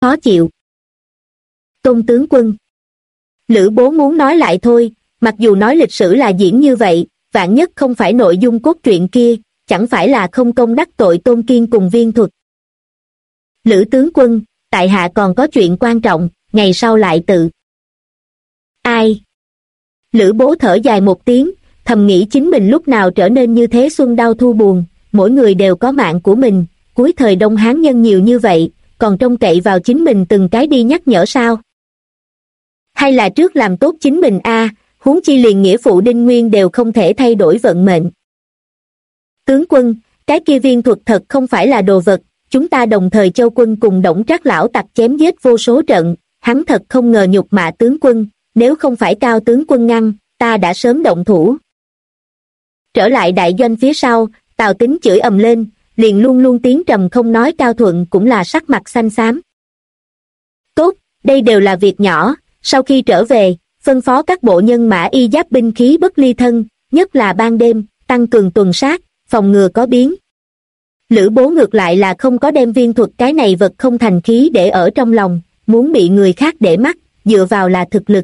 khó chịu. Tôn tướng quân. Lữ Bố muốn nói lại thôi, mặc dù nói lịch sử là diễn như vậy, vạn nhất không phải nội dung cốt truyện kia, chẳng phải là không công đắc tội Tôn Kiên cùng Viên Thuật. Lữ tướng quân, tại hạ còn có chuyện quan trọng, ngày sau lại tự. Ai? Lữ Bố thở dài một tiếng, thầm nghĩ chính mình lúc nào trở nên như thế xuân đau thu buồn, mỗi người đều có mạng của mình, cuối thời Đông Hán nhân nhiều như vậy, còn trông cậy vào chính mình từng cái đi nhắc nhở sao? Hay là trước làm tốt chính mình huống chi liền nghĩa phụ Đinh Nguyên đều không thể thay đổi vận mệnh. Tướng quân, cái kia Viên Thuật thật không phải là đồ vật, chúng ta đồng thời Châu quân cùng Đổng Trác lão tặc chém giết vô số trận, hắn thật không ngờ nhục mạ tướng quân, nếu không phải Cao tướng quân ngăn, ta đã sớm động thủ. Trở lại đại doanh phía sau, Tào Tín chửi ầm lên, liền luôn luôn tiếng trầm không nói Cao Thuận cũng là sắc mặt xanh xám. Tốt, đây đều là việc nhỏ, sau khi trở về, phân phó các bộ nhân mã y giáp binh khí bất ly thân, nhất là ban đêm, tăng cường tuần sát, phòng ngừa có biến. Lữ Bố ngược lại là không có đem Viên Thuật cái này vật không thành khí để ở trong lòng, muốn bị người khác để mắt, dựa vào là thực lực.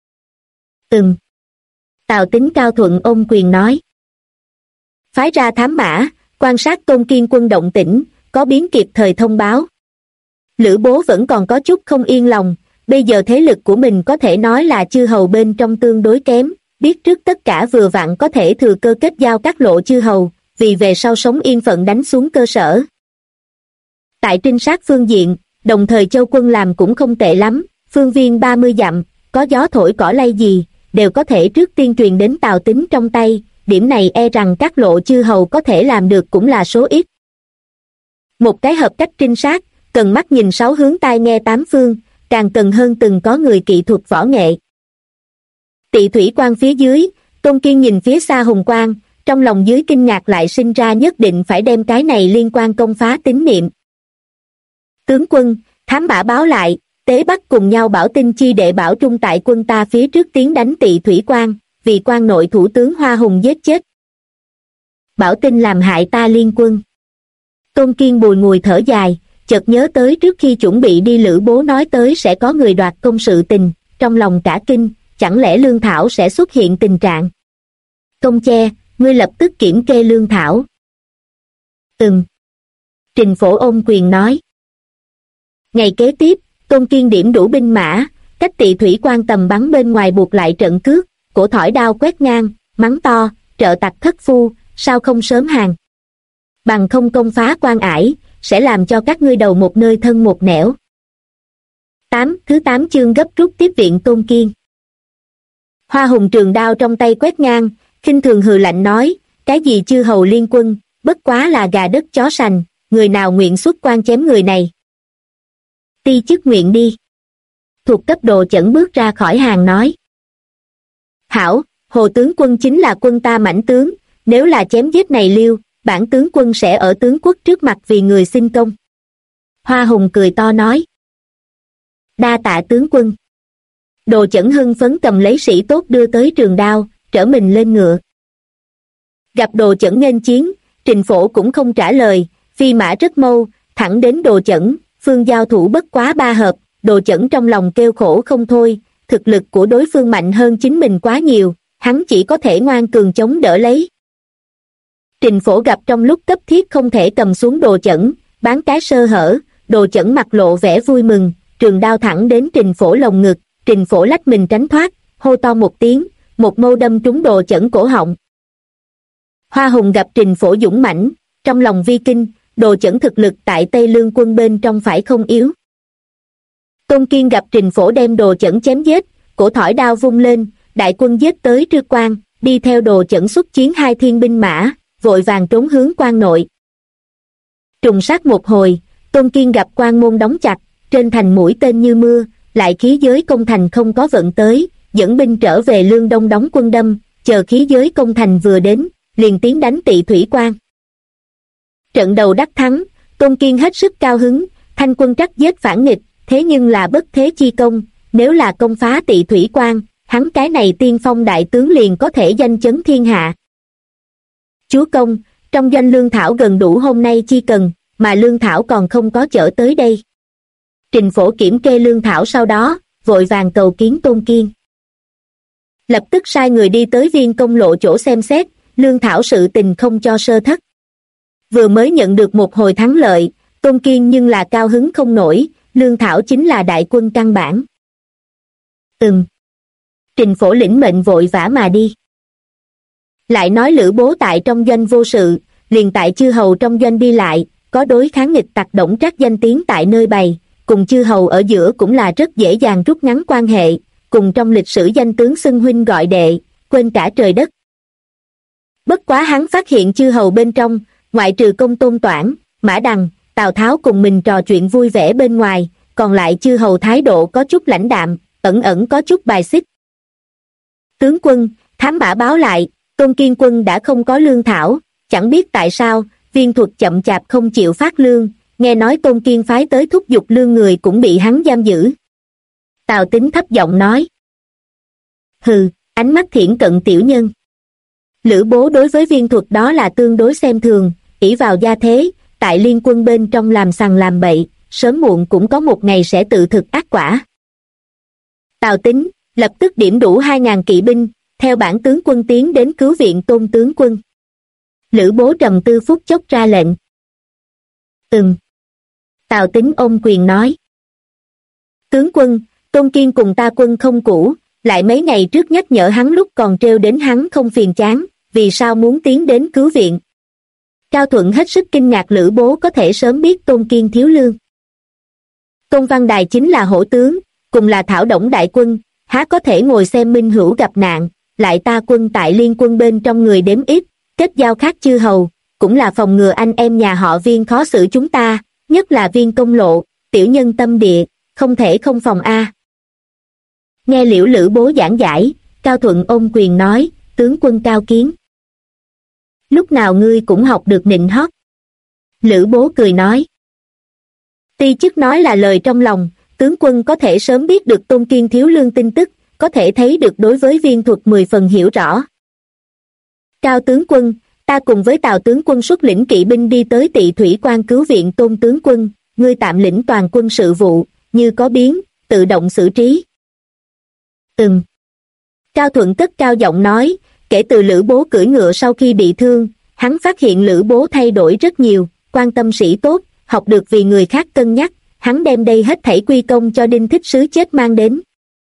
Tào Tín Cao Thuận ôm quyền nói. Phái ra thám mã, quan sát Tôn Kiên quân động tĩnh, có biến kịp thời thông báo. Lữ Bố vẫn còn có chút không yên lòng, bây giờ thế lực của mình có thể nói là chư hầu bên trong tương đối kém, biết trước tất cả vừa vặn có thể thừa cơ kết giao các lộ chư hầu, vì về sau sống yên phận đánh xuống cơ sở. Tại trinh sát phương diện, đồng thời Châu quân làm cũng không tệ lắm, phương viên 30 dặm, có gió thổi cỏ lay gì, đều có thể trước tiên truyền đến Tào Tín trong tay, điểm này e rằng các lộ chư hầu có thể làm được cũng là số ít. Một cái hợp cách trinh sát, cần mắt nhìn sáu hướng tai nghe tám phương, càng cần hơn từng có người kỹ thuật võ nghệ. Tị thủy quan phía dưới, Tôn Kiên nhìn phía xa hùng quang, trong lòng dưới kinh ngạc lại sinh ra nhất định phải đem cái này liên quan công phá tín niệm. Tướng quân, thám mã báo lại, Tế Bắc cùng nhau bảo tin chi đệ bảo trung tại quân ta phía trước tiến đánh Tị thủy quan, vì quan nội thủ tướng Hoa Hùng giết chết. Bảo tin làm hại ta liên quân. Tôn Kiên bùi ngùi thở dài, chợt nhớ tới trước khi chuẩn bị đi Lữ Bố nói tới sẽ có người đoạt công sự tình, trong lòng cả kinh, chẳng lẽ lương thảo sẽ xuất hiện tình trạng. Công che, ngươi lập tức kiểm kê lương thảo. Trình Phổ ôm quyền nói. Ngày kế tiếp, Tôn Kiên điểm đủ binh mã, cách Tị thủy quan tầm bắn bên ngoài buộc lại trận cước, cổ thỏi đao quét ngang, mắng to, trợ tặc thất phu, sao không sớm hàng. Bằng không công phá quan ải, sẽ làm cho các ngươi đầu một nơi thân một nẻo. Thứ 8 chương gấp rút tiếp viện Tôn Kiên. Hoa Hùng trường đao trong tay quét ngang, khinh thường hừ lạnh nói, cái gì chư hầu liên quân, bất quá là gà đất chó sành, người nào nguyện xuất quan chém người này. Ti chức nguyện đi. Thuộc cấp Đồ Chẩn bước ra khỏi hàng nói. Hảo, Hồ tướng quân chính là quân ta mãnh tướng, nếu là chém giết này Liêu, bản tướng quân sẽ ở tướng quốc trước mặt vì người xin công. Hoa Hùng cười to nói. Đa tạ tướng quân. Đồ Chẩn hưng phấn cầm lấy sĩ tốt đưa tới trường đao, trở mình lên ngựa. Gặp Đồ Chẩn nghênh chiến, Trình Phổ cũng không trả lời, phi mã rất mâu, thẳng đến Đồ Chẩn, phương giao thủ bất quá 3 hợp, Đồ Chẩn trong lòng kêu khổ không thôi, thực lực của đối phương mạnh hơn chính mình quá nhiều, hắn chỉ có thể ngoan cường chống đỡ lấy. Trình Phổ gặp trong lúc cấp thiết không thể cầm xuống Đồ Chẩn, bán cái sơ hở, Đồ Chẩn mặt lộ vẻ vui mừng, trường đao thẳng đến Trình Phổ lồng ngực, Trình Phổ lách mình tránh thoát, hô to một tiếng, một mâu đâm trúng Đồ Chẩn cổ họng. Hoa Hùng gặp Trình Phổ dũng mãnh, trong lòng vi kinh, Đồ Chẩn thực lực tại Tây Lương quân bên trong phải không yếu. Tôn Kiên gặp Trình Phổ đem Đồ Chẩn chém giết, cổ thỏi đao vung lên, đại quân giết tới Trư Quan, đi theo Đồ Chẩn xuất chiến 2 thiên binh mã, vội vàng trốn hướng quan nội. Trùng sát một hồi, Tôn Kiên gặp quan môn đóng chặt, trên thành mũi tên như mưa, lại khí giới công thành không có vận tới, dẫn binh trở về Lương Đông đóng quân đâm, chờ khí giới công thành vừa đến, liền tiến đánh Tị thủy quan. Trận đầu đắc thắng, Tôn Kiên hết sức cao hứng, thanh quân trắc giết phản nghịch, thế nhưng là bất thế chi công, nếu là công phá Tị thủy quan, hắn cái này tiên phong đại tướng liền có thể danh chấn thiên hạ. Chúa công, trong doanh lương thảo gần đủ hôm nay chi cần, mà lương thảo còn không có chở tới đây. Trình Phổ kiểm kê lương thảo sau đó, vội vàng cầu kiến Tôn Kiên. Lập tức sai người đi tới Viên Công Lộ chỗ xem xét, lương thảo sự tình không cho sơ thất. Vừa mới nhận được một hồi thắng lợi, Tôn Kiên nhưng là cao hứng không nổi, lương thảo chính là đại quân căn bản. Trình Phổ lĩnh mệnh vội vã mà đi. Lại nói Lữ Bố tại trong doanh vô sự, liền tại chư hầu trong doanh đi lại, có đối kháng nghịch tặc Đổng Trác danh tiếng tại nơi bày, cùng chư hầu ở giữa cũng là rất dễ dàng rút ngắn quan hệ, cùng trong lịch sử danh tướng xưng huynh gọi đệ, quên cả trời đất. Bất quá hắn phát hiện chư hầu bên trong, ngoại trừ Công Tôn Toản, Mã Đằng, Tào Tháo cùng mình trò chuyện vui vẻ bên ngoài, còn lại chư hầu thái độ có chút lãnh đạm, ẩn ẩn có chút bài xích. Tướng quân, thám mã báo lại, Tôn Kiên quân đã không có lương thảo, chẳng biết tại sao, Viên Thuật chậm chạp không chịu phát lương, nghe nói Tôn Kiên phái tới thúc giục lương người cũng bị hắn giam giữ. Tào Tín thấp giọng nói. Hừ, ánh mắt thiển cận tiểu nhân. Lữ Bố đối với Viên Thuật đó là tương đối xem thường, ỷ vào gia thế, tại liên quân bên trong làm sằng làm bậy, sớm muộn cũng có một ngày sẽ tự thực ác quả. Tào Tín lập tức điểm đủ 2.000 kỵ binh, theo bản tướng quân tiến đến cứu viện Tôn tướng quân. Lữ Bố trầm tư phút chốc ra lệnh. Tào Tín ôm quyền nói. Tướng quân, Tôn Kiên cùng ta quân không cũ, lại mấy ngày trước nhắc nhở hắn lúc còn trêu đến hắn không phiền chán, vì sao muốn tiến đến cứu viện? Cao Thuận hết sức kinh ngạc Lữ Bố có thể sớm biết Tôn Kiên thiếu lương. Tôn Văn Đài chính là hổ tướng, cùng là thảo đổng đại quân, há có thể ngồi xem minh hữu gặp nạn, lại ta quân tại liên quân bên trong người đếm ít, kết giao khác chư hầu, cũng là phòng ngừa anh em nhà họ Viên khó xử chúng ta, nhất là Viên Công Lộ, tiểu nhân tâm địa, không thể không phòng a. Nghe liễu Lữ Bố giảng giải, Cao Thuận ôm quyền nói, tướng quân cao kiến. Lúc nào ngươi cũng học được nịnh hót. Lữ Bố cười nói. Ti chức nói là lời trong lòng, tướng quân có thể sớm biết được Tôn Kiên thiếu lương tin tức, có thể thấy được đối với Viên Thuật 10 phần hiểu rõ. Cao tướng quân, ta cùng với Tào tướng quân xuất lĩnh kỵ binh đi tới Tỵ Thủy Quan cứu viện Tôn tướng quân, ngươi tạm lĩnh toàn quân sự vụ, như có biến, tự động xử trí. Cao Thuận cất cao giọng nói, kể từ Lữ Bố cưỡi ngựa sau khi bị thương, hắn phát hiện Lữ Bố thay đổi rất nhiều, quan tâm sĩ tốt, học được vì người khác cân nhắc, hắn đem đây hết thảy quy công cho Đinh Thích Sứ chết mang đến.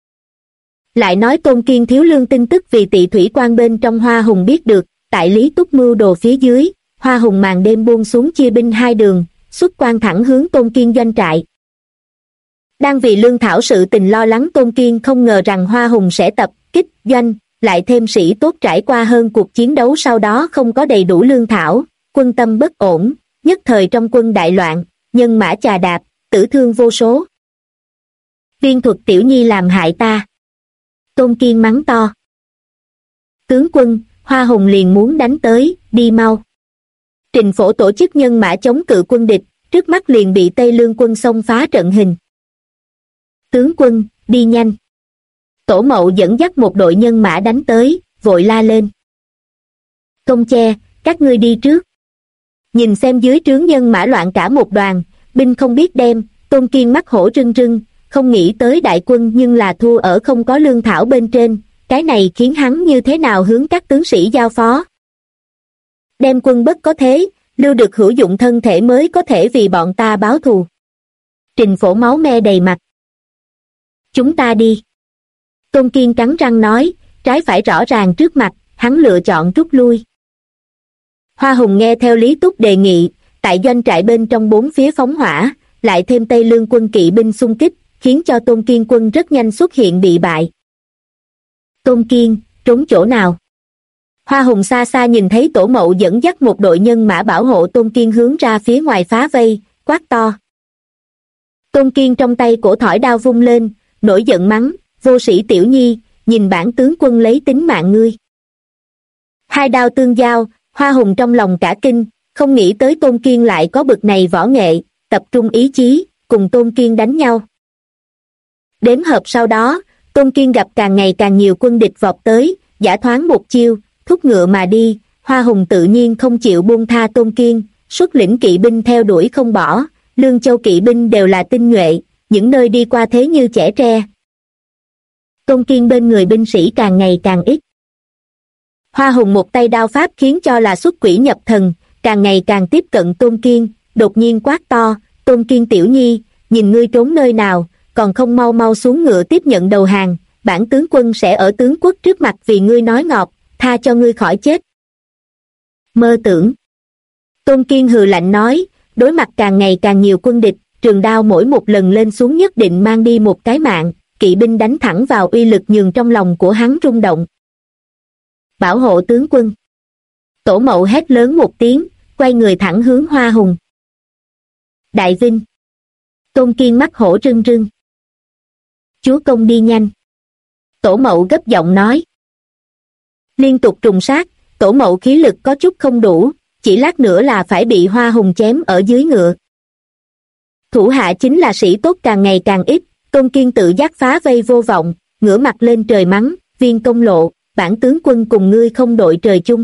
Lại nói Tôn Kiên thiếu lương tin tức vì Tỵ Thủy Quan bên trong Hoa Hùng biết được, tại Lý Túc mưu đồ phía dưới, Hoa Hùng màn đêm buông xuống chia binh hai đường, xuất quan thẳng hướng Tôn Kiên doanh trại. Đang vì lương thảo sự tình lo lắng Tôn Kiên không ngờ rằng Hoa Hùng sẽ tập kích doanh, lại thêm sĩ tốt trải qua hơn cuộc chiến đấu sau đó không có đầy đủ lương thảo, quân tâm bất ổn, nhất thời trong quân đại loạn, nhân mã chà đạp, tử thương vô số. Viên Thuật tiểu nhi làm hại ta. Tôn Kiên mắng to. Tướng quân, Hoa Hùng liền muốn đánh tới, đi mau. Trình Phổ tổ chức nhân mã chống cự quân địch, trước mắt liền bị Tây Lương quân xông phá trận hình. Tướng quân, đi nhanh. Tổ Mậu dẫn dắt một đội nhân mã đánh tới, vội la lên. Công Che, các ngươi đi trước. Nhìn xem dưới trướng nhân mã loạn cả một đoàn, binh không biết đem, Tôn Kiên mắt hổ rưng rưng, không nghĩ tới đại quân nhưng là thua ở không có lương thảo bên trên, cái này khiến hắn như thế nào hướng các tướng sĩ giao phó. Đem quân bất có thế, lưu được hữu dụng thân thể mới có thể vì bọn ta báo thù. Trình Phổ máu me đầy mặt. Chúng ta đi. Tôn Kiên cắn răng nói, trái phải rõ ràng trước mặt, hắn lựa chọn rút lui. Hoa Hùng nghe theo Lý Túc đề nghị, tại doanh trại bên trong bốn phía phóng hỏa, lại thêm Tây Lương quân kỵ binh xung kích, khiến cho Tôn Kiên quân rất nhanh xuất hiện bị bại. Tôn Kiên, trốn chỗ nào? Hoa Hùng xa xa nhìn thấy Tổ Mậu dẫn dắt một đội nhân mã bảo hộ Tôn Kiên hướng ra phía ngoài phá vây, quát to. Tôn Kiên trong tay cổ thỏi đao vung lên, nổi giận mắng, vô sĩ tiểu nhi, nhìn bản tướng quân lấy tính mạng ngươi. Hai đao tương giao, Hoa Hùng trong lòng cả kinh, không nghĩ tới Tôn Kiên lại có bực này võ nghệ, tập trung ý chí, cùng Tôn Kiên đánh nhau. Đếm hợp sau đó, Tôn Kiên gặp càng ngày càng nhiều quân địch vọt tới, giả thoáng một chiêu, thúc ngựa mà đi, Hoa Hùng tự nhiên không chịu buông tha Tôn Kiên, xuất lĩnh kỵ binh theo đuổi không bỏ, Lương Châu kỵ binh đều là tinh nhuệ, những nơi đi qua thế như chẻ tre. Tôn Kiên bên người binh sĩ càng ngày càng ít. Hoa Hùng một tay đao pháp khiến cho là xuất quỷ nhập thần, càng ngày càng tiếp cận Tôn Kiên, đột nhiên quát to, Tôn Kiên tiểu nhi, nhìn ngươi trốn nơi nào, còn không mau mau xuống ngựa tiếp nhận đầu hàng, bản tướng quân sẽ ở tướng quốc trước mặt vì ngươi nói ngọt, tha cho ngươi khỏi chết. Mơ tưởng. Tôn Kiên hừ lạnh nói, đối mặt càng ngày càng nhiều quân địch, trường đao mỗi một lần lên xuống nhất định mang đi một cái mạng, kỵ binh đánh thẳng vào uy lực nhường trong lòng của hắn rung động. Bảo hộ tướng quân. Tổ Mậu hét lớn một tiếng, quay người thẳng hướng Hoa Hùng. Đại Vinh. Tôn Kiên mắt hổ rưng rưng. Chúa công đi nhanh. Tổ Mậu gấp giọng nói. Liên tục trùng sát, Tổ Mậu khí lực có chút không đủ, chỉ lát nữa là phải bị Hoa Hùng chém ở dưới ngựa. Thủ hạ chính là sĩ tốt càng ngày càng ít, Tôn Kiên tự giác phá vây vô vọng, ngửa mặt lên trời mắng, Viên Công Lộ, bản tướng quân cùng ngươi không đội trời chung.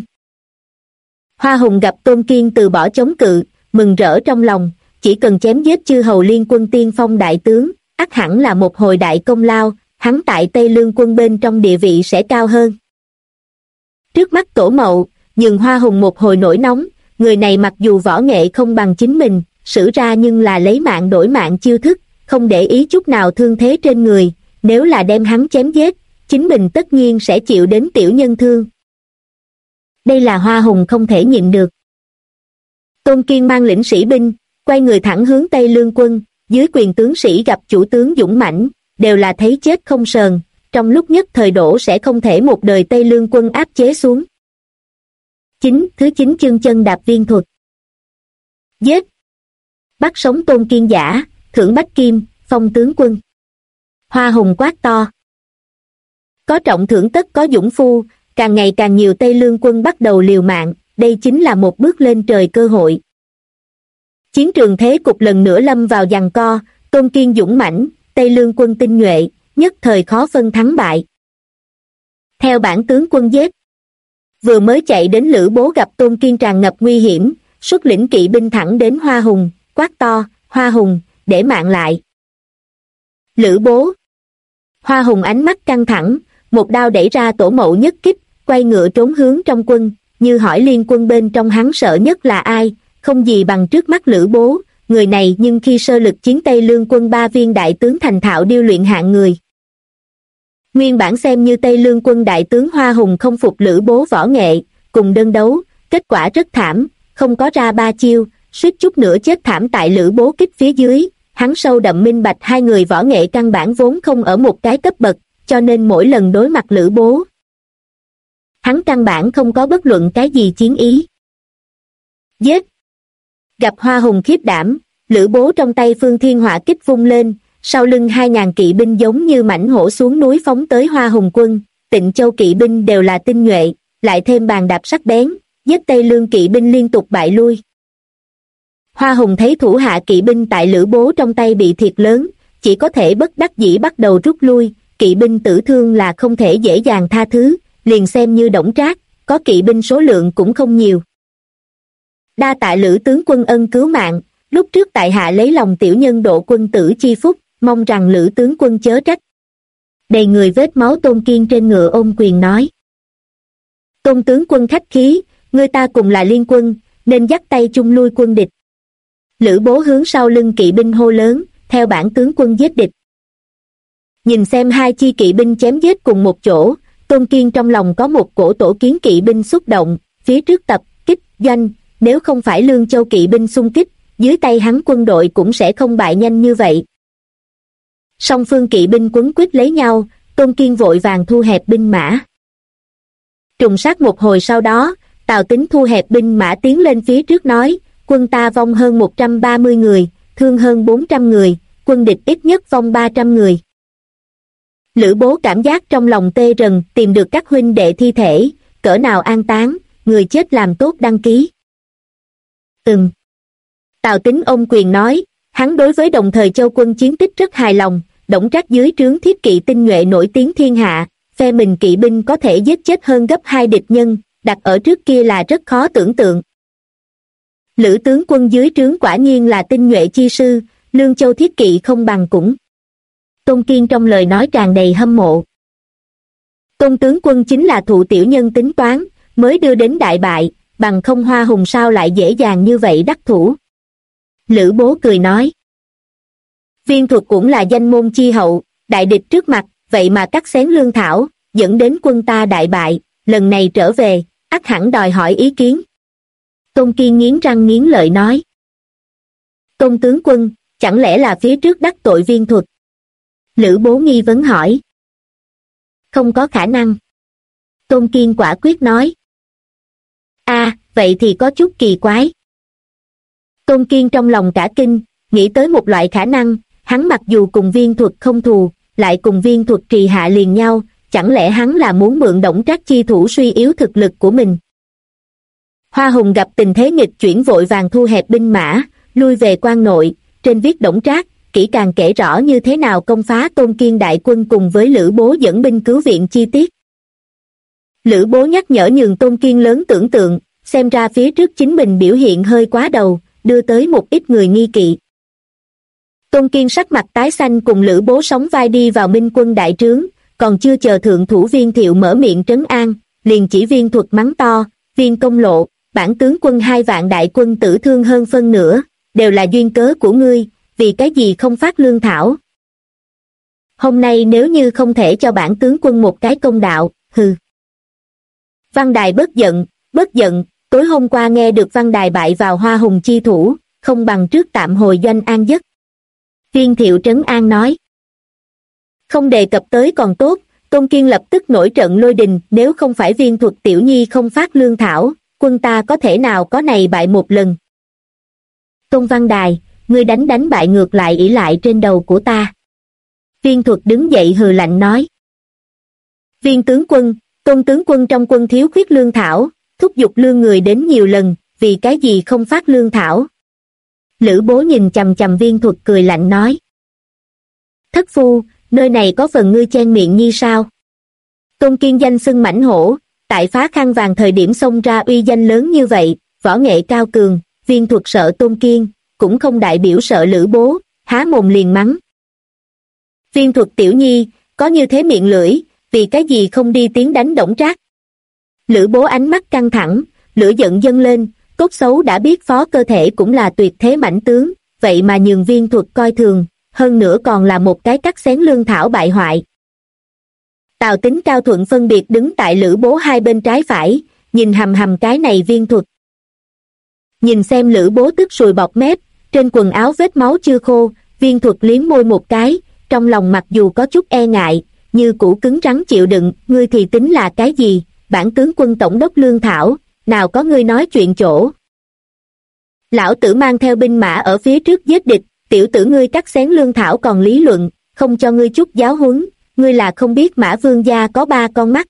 Hoa Hùng gặp Tôn Kiên từ bỏ chống cự, mừng rỡ trong lòng, chỉ cần chém giết chư hầu liên quân tiên phong đại tướng, ắt hẳn là một hồi đại công lao, hắn tại Tây Lương quân bên trong địa vị sẽ cao hơn. Trước mắt Tổ Mậu, nhường Hoa Hùng một hồi nổi nóng, người này mặc dù võ nghệ không bằng chính mình, sử ra nhưng là lấy mạng đổi mạng chiêu thức, không để ý chút nào thương thế trên người, nếu là đem hắn chém giết, chính mình tất nhiên sẽ chịu đến tiểu nhân thương. Đây là Hoa Hùng không thể nhịn được. Tôn Kiên mang lĩnh sĩ binh, quay người thẳng hướng Tây Lương quân, dưới quyền tướng sĩ gặp chủ tướng dũng mãnh, đều là thấy chết không sờn, trong lúc nhất thời đổ sẽ không thể một đời Tây Lương quân áp chế xuống. Thứ 9 chương chân đạp viên thuật. Giết! Bắt sống Tôn Kiên giả, thưởng bách kim, phong tướng quân. Hoa Hùng quát to. Có trọng thưởng tất có dũng phu, càng ngày càng nhiều Tây Lương quân bắt đầu liều mạng, đây chính là một bước lên trời cơ hội. Chiến trường thế cục lần nữa lâm vào giằng co, Tôn Kiên dũng mãnh, Tây Lương quân tinh nhuệ, nhất thời khó phân thắng bại. Theo bản tướng quân giết. Vừa mới chạy đến Lữ Bố gặp Tôn Kiên tràn ngập nguy hiểm, xuất lĩnh kỵ binh thẳng đến Hoa Hùng, quát to, Hoa Hùng, để mạng lại. Lữ Bố. Hoa Hùng ánh mắt căng thẳng, một đao đẩy ra Tổ Mậu nhất kích, quay ngựa trốn hướng trong quân, như hỏi liên quân bên trong hắn sợ nhất là ai, không gì bằng trước mắt Lữ Bố, người này nhưng khi sơ lực chiến Tây Lương quân 3 viên đại tướng thành thạo điêu luyện hạng người. Nguyên bản xem như Tây Lương quân đại tướng Hoa Hùng không phục Lữ Bố võ nghệ, cùng đơn đấu, kết quả rất thảm, không có ra 3 chiêu, suýt chút nữa chết thảm tại Lữ Bố kích phía dưới, hắn sâu đậm minh bạch hai người võ nghệ căn bản vốn không ở một cái cấp bậc, cho nên mỗi lần đối mặt Lữ Bố, hắn căn bản không có bất luận cái gì chiến ý. Giết! Gặp Hoa Hùng khiếp đảm, Lữ Bố trong tay Phương Thiên Hỏa kích vung lên, sau lưng 2.000 kỵ binh giống như mãnh hổ xuống núi phóng tới Hoa Hùng quân, Tịnh Châu kỵ binh đều là tinh nhuệ, lại thêm bàn đạp sắc bén, giết Tây Lương kỵ binh liên tục bại lui. Hoa Hùng thấy thủ hạ kỵ binh tại Lữ Bố trong tay bị thiệt lớn, chỉ có thể bất đắc dĩ bắt đầu rút lui, kỵ binh tử thương là không thể dễ dàng tha thứ, liền xem như Đổng Trác, có kỵ binh số lượng cũng không nhiều. Đa tạ Lữ tướng quân ân cứu mạng, lúc trước tại hạ lấy lòng tiểu nhân độ quân tử chi phúc, mong rằng Lữ tướng quân chớ trách. Đầy người vết máu Tôn Kiên trên ngựa ôm quyền nói. Tôn tướng quân khách khí, người ta cùng là liên quân, nên dắt tay chung lui quân địch. Lữ Bố hướng sau lưng kỵ binh hô lớn, theo bản tướng quân giết địch. Nhìn xem hai chi kỵ binh chém giết cùng một chỗ, Tôn Kiên trong lòng có một cổ tổ kiến kỵ binh xúc động, phía trước tập kích doanh, nếu không phải Lương Châu kỵ binh xung kích, dưới tay hắn quân đội cũng sẽ không bại nhanh như vậy. Song phương kỵ binh quấn quýt lấy nhau, Tôn Kiên vội vàng thu hẹp binh mã. Trùng sát một hồi sau đó, Tào Tín thu hẹp binh mã tiến lên phía trước nói, quân ta vong hơn 130 người, thương hơn 400 người, quân địch ít nhất vong 300 người. Lữ Bố cảm giác trong lòng tê rần, tìm được các huynh đệ thi thể, cỡ nào an táng, người chết làm tốt đăng ký. Tào Tín ôm quyền nói, hắn đối với Đồng Thời Châu quân chiến tích rất hài lòng, Đổng Trác dưới trướng thiết kỵ tinh nhuệ nổi tiếng thiên hạ, phe mình kỵ binh có thể giết chết hơn gấp 2 địch nhân, đặt ở trước kia là rất khó tưởng tượng. Lữ tướng quân dưới trướng quả nhiên là tinh nhuệ chi sư, Lương Châu thiết kỵ không bằng cũng. Tôn Kiên trong lời nói tràn đầy hâm mộ. Tôn tướng quân chính là thụ tiểu nhân tính toán, mới đưa đến đại bại, bằng không Hoa Hùng sao lại dễ dàng như vậy đắc thủ. Lữ Bố cười nói. Viên Thuật cũng là danh môn chi hậu, đại địch trước mặt, vậy mà cắt xén lương thảo, dẫn đến quân ta đại bại, lần này trở về, ắt hẳn đòi hỏi ý kiến. Tôn Kiên nghiến răng nghiến lợi nói. Tôn tướng quân, chẳng lẽ là phía trước đắc tội Viên Thuật? Lữ Bố nghi vấn hỏi. Không có khả năng. Tôn Kiên quả quyết nói. Vậy thì có chút kỳ quái. Tôn Kiên trong lòng cả kinh, nghĩ tới một loại khả năng, hắn mặc dù cùng Viên Thuật không thù, lại cùng Viên Thuật trì hạ liền nhau, chẳng lẽ hắn là muốn mượn Đổng Trác chi thủ suy yếu thực lực của mình. Hoa Hùng gặp tình thế nghịch chuyển vội vàng thu hẹp binh mã, lui về quan nội, trên viết Đổng Trác, kỹ càng kể rõ như thế nào công phá Tôn Kiên đại quân cùng với Lữ Bố dẫn binh cứu viện chi tiết. Lữ Bố nhắc nhở nhường Tôn Kiên lớn tưởng tượng, xem ra phía trước chính mình biểu hiện hơi quá đầu, đưa tới một ít người nghi kỵ. Tôn Kiên sắc mặt tái xanh cùng Lữ Bố sóng vai đi vào Minh quân đại trướng, còn chưa chờ thượng thủ Viên Thiệu mở miệng trấn an, liền chỉ Viên Thuật mắng to, Viên Công Lộ, bản tướng quân 2 vạn đại quân tử thương hơn phân nửa, đều là duyên cớ của ngươi, vì cái gì không phát lương thảo. Hôm nay nếu như không thể cho bản tướng quân một cái công đạo, hừ. Văn Đài bất giận, tối hôm qua nghe được Văn Đài bại vào Hoa Hùng chi thủ, không bằng trước tạm hồi doanh an giấc. Viên Thiệu trấn an nói. Không đề cập tới còn tốt, Tôn Kiên lập tức nổi trận lôi đình, nếu không phải Viên Thuật tiểu nhi không phát lương thảo, quân ta có thể nào có này bại một lần. Tôn Văn Đài, ngươi đánh bại ngược lại ỷ lại trên đầu của ta. Viên Thuật đứng dậy hừ lạnh nói. Viên tướng quân, Tôn tướng quân trong quân thiếu khuyết lương thảo, thúc giục lương người đến nhiều lần, vì cái gì không phát lương thảo. Lữ Bố nhìn chằm chằm Viên Thuật cười lạnh nói. Thất phu, nơi này có phần ngươi chen miệng nhi sao? Tôn Kiên danh xưng mãnh hổ, tại phá khăn vàng thời điểm xông ra uy danh lớn như vậy, võ nghệ cao cường, Viên Thuật sợ Tôn Kiên, cũng không đại biểu sợ Lữ Bố, há mồm liền mắng. Viên Thuật tiểu nhi, có như thế miệng lưỡi, vì cái gì không đi tiến đánh Đổng Trác? Lữ Bố ánh mắt căng thẳng, lửa giận dâng lên, cốt xấu đã biết phó cơ thể cũng là tuyệt thế mãnh tướng, vậy mà nhường Viên Thuật coi thường, hơn nữa còn là một cái cắt xén lương thảo bại hoại. Tào Tín Cao Thuận phân biệt đứng tại Lữ Bố hai bên trái phải, nhìn hầm hầm cái này Viên Thuật. Nhìn xem Lữ Bố tức sùi bọt mép, trên quần áo vết máu chưa khô, Viên Thuật liếm môi một cái, trong lòng mặc dù có chút e ngại, như củ cứng rắn chịu đựng, ngươi thì tính là cái gì, bản tướng quân tổng đốc lương thảo, nào có ngươi nói chuyện chỗ. Lão tử mang theo binh mã ở phía trước giết địch, tiểu tử ngươi cắt xén lương thảo còn lý luận, không cho ngươi chút giáo huấn, ngươi là không biết Mã Vương gia có 3 con mắt.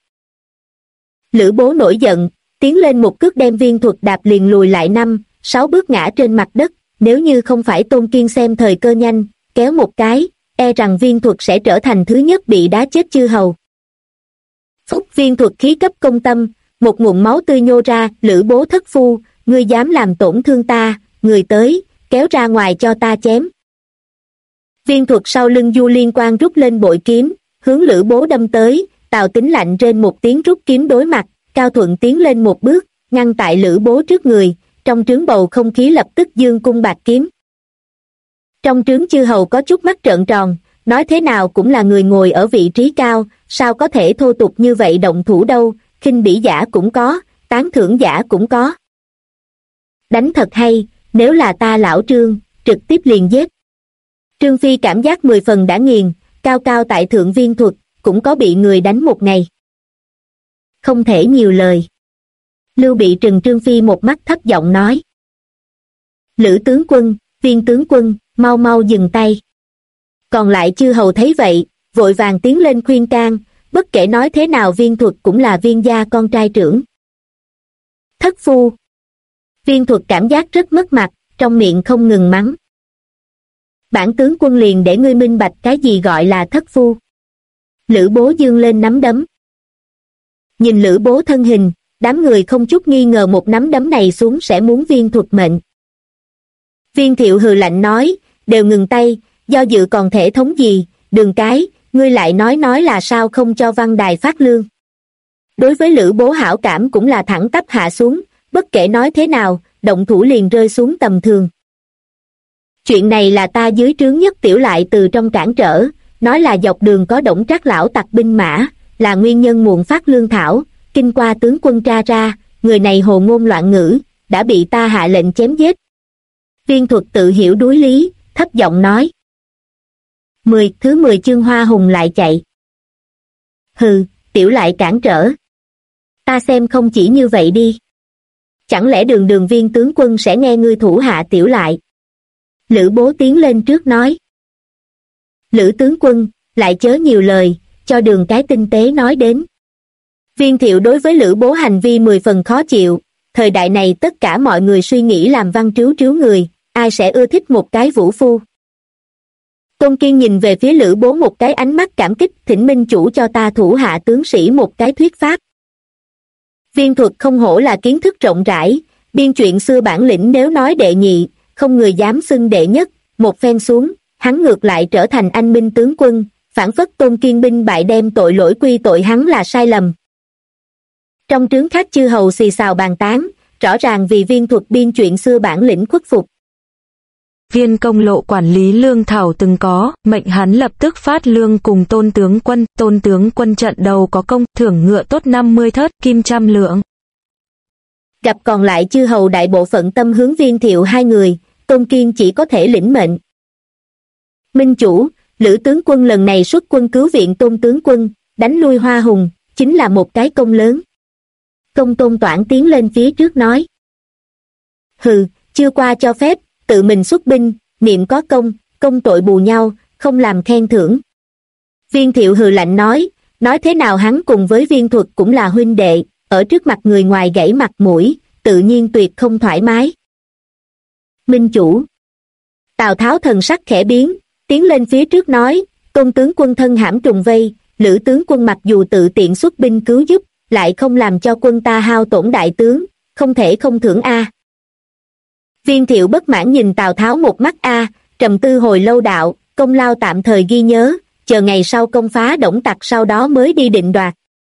Lữ Bố nổi giận, tiến lên một cước đem Viên Thuật đạp liền lùi lại 5-6 bước ngã trên mặt đất, nếu như không phải Tôn Kiên xem thời cơ nhanh, kéo một cái, e rằng Viên Thuật sẽ trở thành thứ nhất bị đá chết chư hầu. Phúc, Viên Thuật khí cấp công tâm, một ngụm máu tươi nhô ra, Lữ Bố thất phu, ngươi dám làm tổn thương ta, người tới, kéo ra ngoài cho ta chém. Viên Thuật sau lưng Du Liên Quan rút lên bội kiếm, hướng Lữ Bố đâm tới, Tào Tín lạnh rên một tiếng rút kiếm đối mặt, Cao Thuận tiến lên một bước, ngăn tại Lữ Bố trước người, trong trướng bầu không khí lập tức dương cung bạc kiếm. Trong trướng chư hầu có chút mắt trợn tròn, nói thế nào cũng là người ngồi ở vị trí cao, sao có thể thô tục như vậy động thủ đâu, khinh bỉ giả cũng có, tán thưởng giả cũng có. Đánh thật hay, nếu là ta lão Trương, trực tiếp liền giết. Trương Phi cảm giác 10 phần đã nghiền, cao cao tại thượng Viên Thuật, cũng có bị người đánh một ngày. Không thể nhiều lời. Lưu Bị trừng Trương Phi một mắt thấp giọng nói. Lữ tướng quân, Viên tướng quân, mau mau dừng tay. Còn lại chư hầu thấy vậy, vội vàng tiến lên khuyên can, bất kể nói thế nào Viên Thuật cũng là Viên gia con trai trưởng. Thất phu. Viên Thuật cảm giác rất mất mặt, trong miệng không ngừng mắng. Bản tướng quân liền để ngươi minh bạch cái gì gọi là thất phu. Lữ Bố dương lên nắm đấm. Nhìn Lữ Bố thân hình, đám người không chút nghi ngờ một nắm đấm này xuống sẽ muốn Viên Thuật mệnh. Viên Thiệu hừ lạnh nói, đều ngừng tay, do dự còn thể thống gì, Đường cái, ngươi lại nói là sao không cho Văn Đài phát lương. Đối với Lữ Bố hảo cảm cũng là thẳng tắp hạ xuống, bất kể nói thế nào, động thủ liền rơi xuống tầm thường. Chuyện này là ta dưới trướng nhất Tiểu Lại từ trong cản trở, nói là dọc đường có Đổng Trác lão tặc binh mã, là nguyên nhân muộn phát lương thảo, kinh qua tướng quân tra ra, người này hồ ngôn loạn ngữ, đã bị ta hạ lệnh chém giết. Viên Thuật tự hiểu đối lý, thấp giọng nói. Thứ 10 chương Hoa Hùng lại chạy. Hừ, Tiểu Lại cản trở. Ta xem không chỉ như vậy đi. Chẳng lẽ Đường Viên tướng quân sẽ nghe ngươi thủ hạ Tiểu Lại? Lữ Bố tiến lên trước nói. Lữ tướng quân, lại chớ nhiều lời, cho Đường cái tinh tế nói đến. Viên Thiệu đối với Lữ Bố hành vi 10 phần khó chịu, thời đại này tất cả mọi người suy nghĩ làm văn trếu người, ai sẽ ưa thích một cái vũ phu. Tôn Kiên nhìn về phía Lữ Bố một cái ánh mắt cảm kích, thỉnh minh chủ cho ta thủ hạ tướng sĩ một cái thuyết pháp. Viên Thuật không hổ là kiến thức rộng rãi, biên chuyện xưa bản lĩnh nếu nói đệ nhị, không người dám xưng đệ nhất, một phen xuống, hắn ngược lại trở thành anh minh tướng quân, phản phất Tôn Kiên binh bại đem tội lỗi quy tội hắn là sai lầm. Trong trướng khác chư hầu xì xào bàn tán, rõ ràng vì Viên Thuật biên chuyện xưa bản lĩnh khuất phục. Viên Công Lộ quản lý lương thảo từng có, mệnh hắn lập tức phát lương cùng Tôn tướng quân trận đầu có công, thưởng ngựa tốt 50 thớt, kim 100 lượng. Gặp còn lại chư hầu đại bộ phận tâm hướng Viên Thiệu hai người, Tôn Kiên chỉ có thể lĩnh mệnh. Minh chủ, Lữ tướng quân lần này xuất quân cứu viện Tôn tướng quân, đánh lui Hoa Hùng, chính là một cái công lớn. Công Tôn Toản tiến lên phía trước nói. Hừ, chưa qua cho phép, tự mình xuất binh, niệm có công, công tội bù nhau, không làm khen thưởng. Viên Thiệu hừ lạnh nói thế nào hắn cùng với Viên Thuật cũng là huynh đệ, ở trước mặt người ngoài gãy mặt mũi, tự nhiên tuyệt không thoải mái. Minh chủ. Tào Tháo thần sắc khẽ biến, tiến lên phía trước nói, Tôn tướng quân thân hãm trùng vây, Lữ tướng quân mặc dù tự tiện xuất binh cứu giúp, lại không làm cho quân ta hao tổn đại tướng, không thể không thưởng a. Viên Thiệu bất mãn nhìn Tào Tháo một mắt trầm tư hồi lâu đạo, công lao tạm thời ghi nhớ, chờ ngày sau công phá Đổng Tặc sau đó mới đi định đoạt.